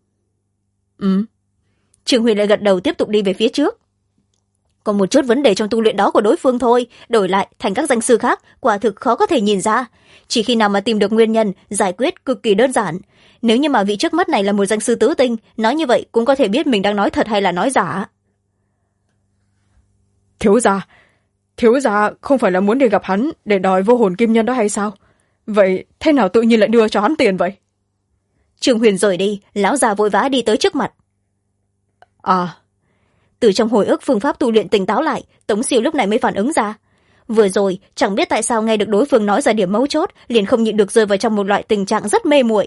Trương Huyền lại gật đầu tiếp tục đi về phía trước. Còn một chút vấn đề trong tu luyện đó của đối phương thôi, đổi lại thành các danh sư khác, quả thực khó có thể nhìn ra. Chỉ khi nào mà tìm được nguyên nhân, giải quyết cực kỳ đơn giản. Nếu như mà vị trước mắt này là một danh sư tứ tinh, nói như vậy cũng có thể biết mình đang nói thật hay là nói giả. Thiếu gia không phải là muốn đi gặp hắn để đòi vô hồn kim nhân đó hay sao? Vậy thế nào tự nhiên lại đưa cho hắn tiền vậy? Trương Huyền rời đi, lão già vội vã đi tới trước mặt. Từ trong hồi ức phương pháp tu luyện tỉnh táo lại, Tống Siêu lúc này mới phản ứng ra. Vừa rồi chẳng biết tại sao nghe được đối phương nói ra điểm mấu chốt, liền không nhịn được rơi vào trong một loại tình trạng rất mê muội.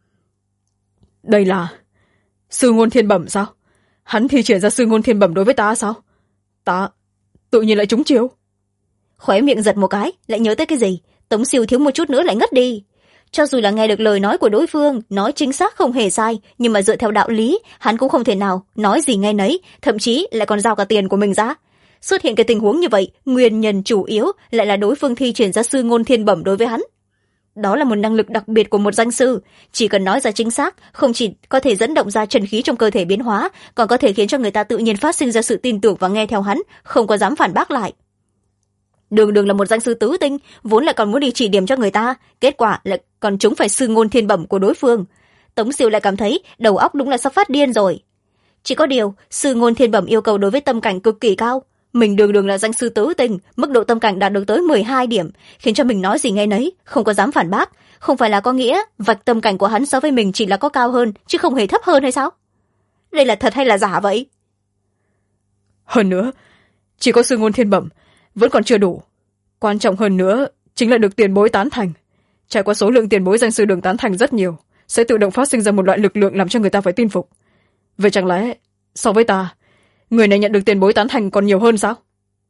Đây là sư ngôn thiên bẩm sao? Hắn thi triển ra sư ngôn thiên bẩm đối với ta sao? Ta tự nhiên lại trúng chiếu. Khóe miệng giật một cái, lại nhớ tới cái gì. Tống Siêu thiếu một chút nữa lại ngất đi. Cho dù là nghe được lời nói của đối phương, nói chính xác không hề sai, nhưng mà dựa theo đạo lý, hắn cũng không thể nào nói gì nghe nấy, thậm chí lại còn giao cả tiền của mình ra. Xuất hiện cái tình huống như vậy, nguyên nhân chủ yếu lại là đối phương thi triển ra sư ngôn thiên bẩm đối với hắn. Đó là một năng lực đặc biệt của một danh sư, chỉ cần nói ra chính xác, không chỉ có thể dẫn động ra chân khí trong cơ thể biến hóa, còn có thể khiến cho người ta tự nhiên phát sinh ra sự tin tưởng và nghe theo hắn, không có dám phản bác lại. Đường là một danh sư tứ tinh, vốn lại còn muốn đi chỉ điểm cho người ta, kết quả lại còn trúng phải sư ngôn thiên bẩm của đối phương. Tống Siêu lại cảm thấy đầu óc đúng là sắp phát điên rồi. Chỉ có điều, sư ngôn thiên bẩm yêu cầu đối với tâm cảnh cực kỳ cao. Mình đường là danh sư tứ tinh, mức độ tâm cảnh đạt được tới 12 điểm, khiến cho mình nói gì nghe nấy, không có dám phản bác. Không phải là có nghĩa vạch tâm cảnh của hắn so với mình chỉ là có cao hơn, chứ không hề thấp hơn hay sao? Đây là thật hay là giả vậy? Hơn nữa, chỉ có sư ngôn thiên bẩm vẫn còn chưa đủ. Quan trọng hơn nữa chính là được tiền bối tán thành. Trải qua số lượng tiền bối danh sư đường tán thành rất nhiều, sẽ tự động phát sinh ra một loại lực lượng làm cho người ta phải tin phục. Vậy chẳng lẽ so với ta, người này nhận được tiền bối tán thành còn nhiều hơn sao?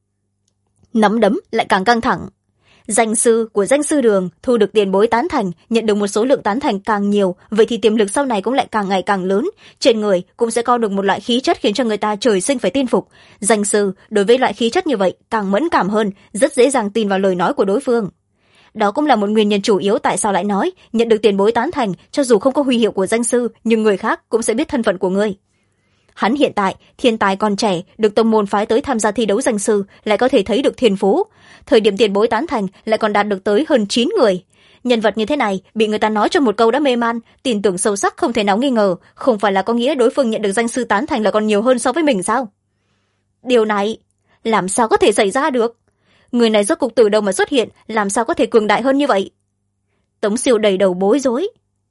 Nắm đấm lại càng căng thẳng. Danh sư của danh sư đường thu được tiền bối tán thành, nhận được một số lượng tán thành càng nhiều, vậy thì tiềm lực sau này cũng lại càng ngày càng lớn. Trên người cũng sẽ có được một loại khí chất khiến cho người ta trời sinh phải tin phục. Danh sư đối với loại khí chất như vậy càng mẫn cảm hơn, rất dễ dàng tin vào lời nói của đối phương. Đó cũng là một nguyên nhân chủ yếu tại sao lại nói nhận được tiền bối tán thành, cho dù không có huy hiệu của danh sư, nhưng người khác cũng sẽ biết thân phận của ngươi. Hắn hiện tại thiên tài còn trẻ, được tông môn phái tới tham gia thi đấu danh sư, lại có thể thấy được thiên phú. Thời điểm tiền bối tán thành lại còn đạt được tới hơn 9 người. Nhân vật như thế này bị người ta nói cho một câu đã mê man, tin tưởng sâu sắc không thể nào nghi ngờ, không phải là có nghĩa đối phương nhận được danh sư tán thành là còn nhiều hơn so với mình sao? Điều này làm sao có thể xảy ra được? Người này rốt cuộc từ đâu mà xuất hiện, làm sao có thể cường đại hơn như vậy? Tống Siêu đầy đầu bối rối.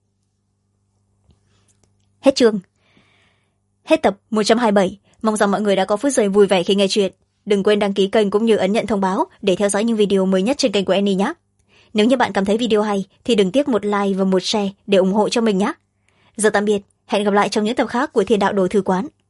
Hết chương. Hết tập 127. Mong rằng mọi người đã có phút giây vui vẻ khi nghe chuyện. Đừng quên đăng ký kênh cũng như ấn nhận thông báo để theo dõi những video mới nhất trên kênh của Annie nhé. Nếu như bạn cảm thấy video hay thì đừng tiếc một like và một share để ủng hộ cho mình nhé. Giờ tạm biệt, hẹn gặp lại trong những tập khác của Thiên Đạo Đồ Thư Quán.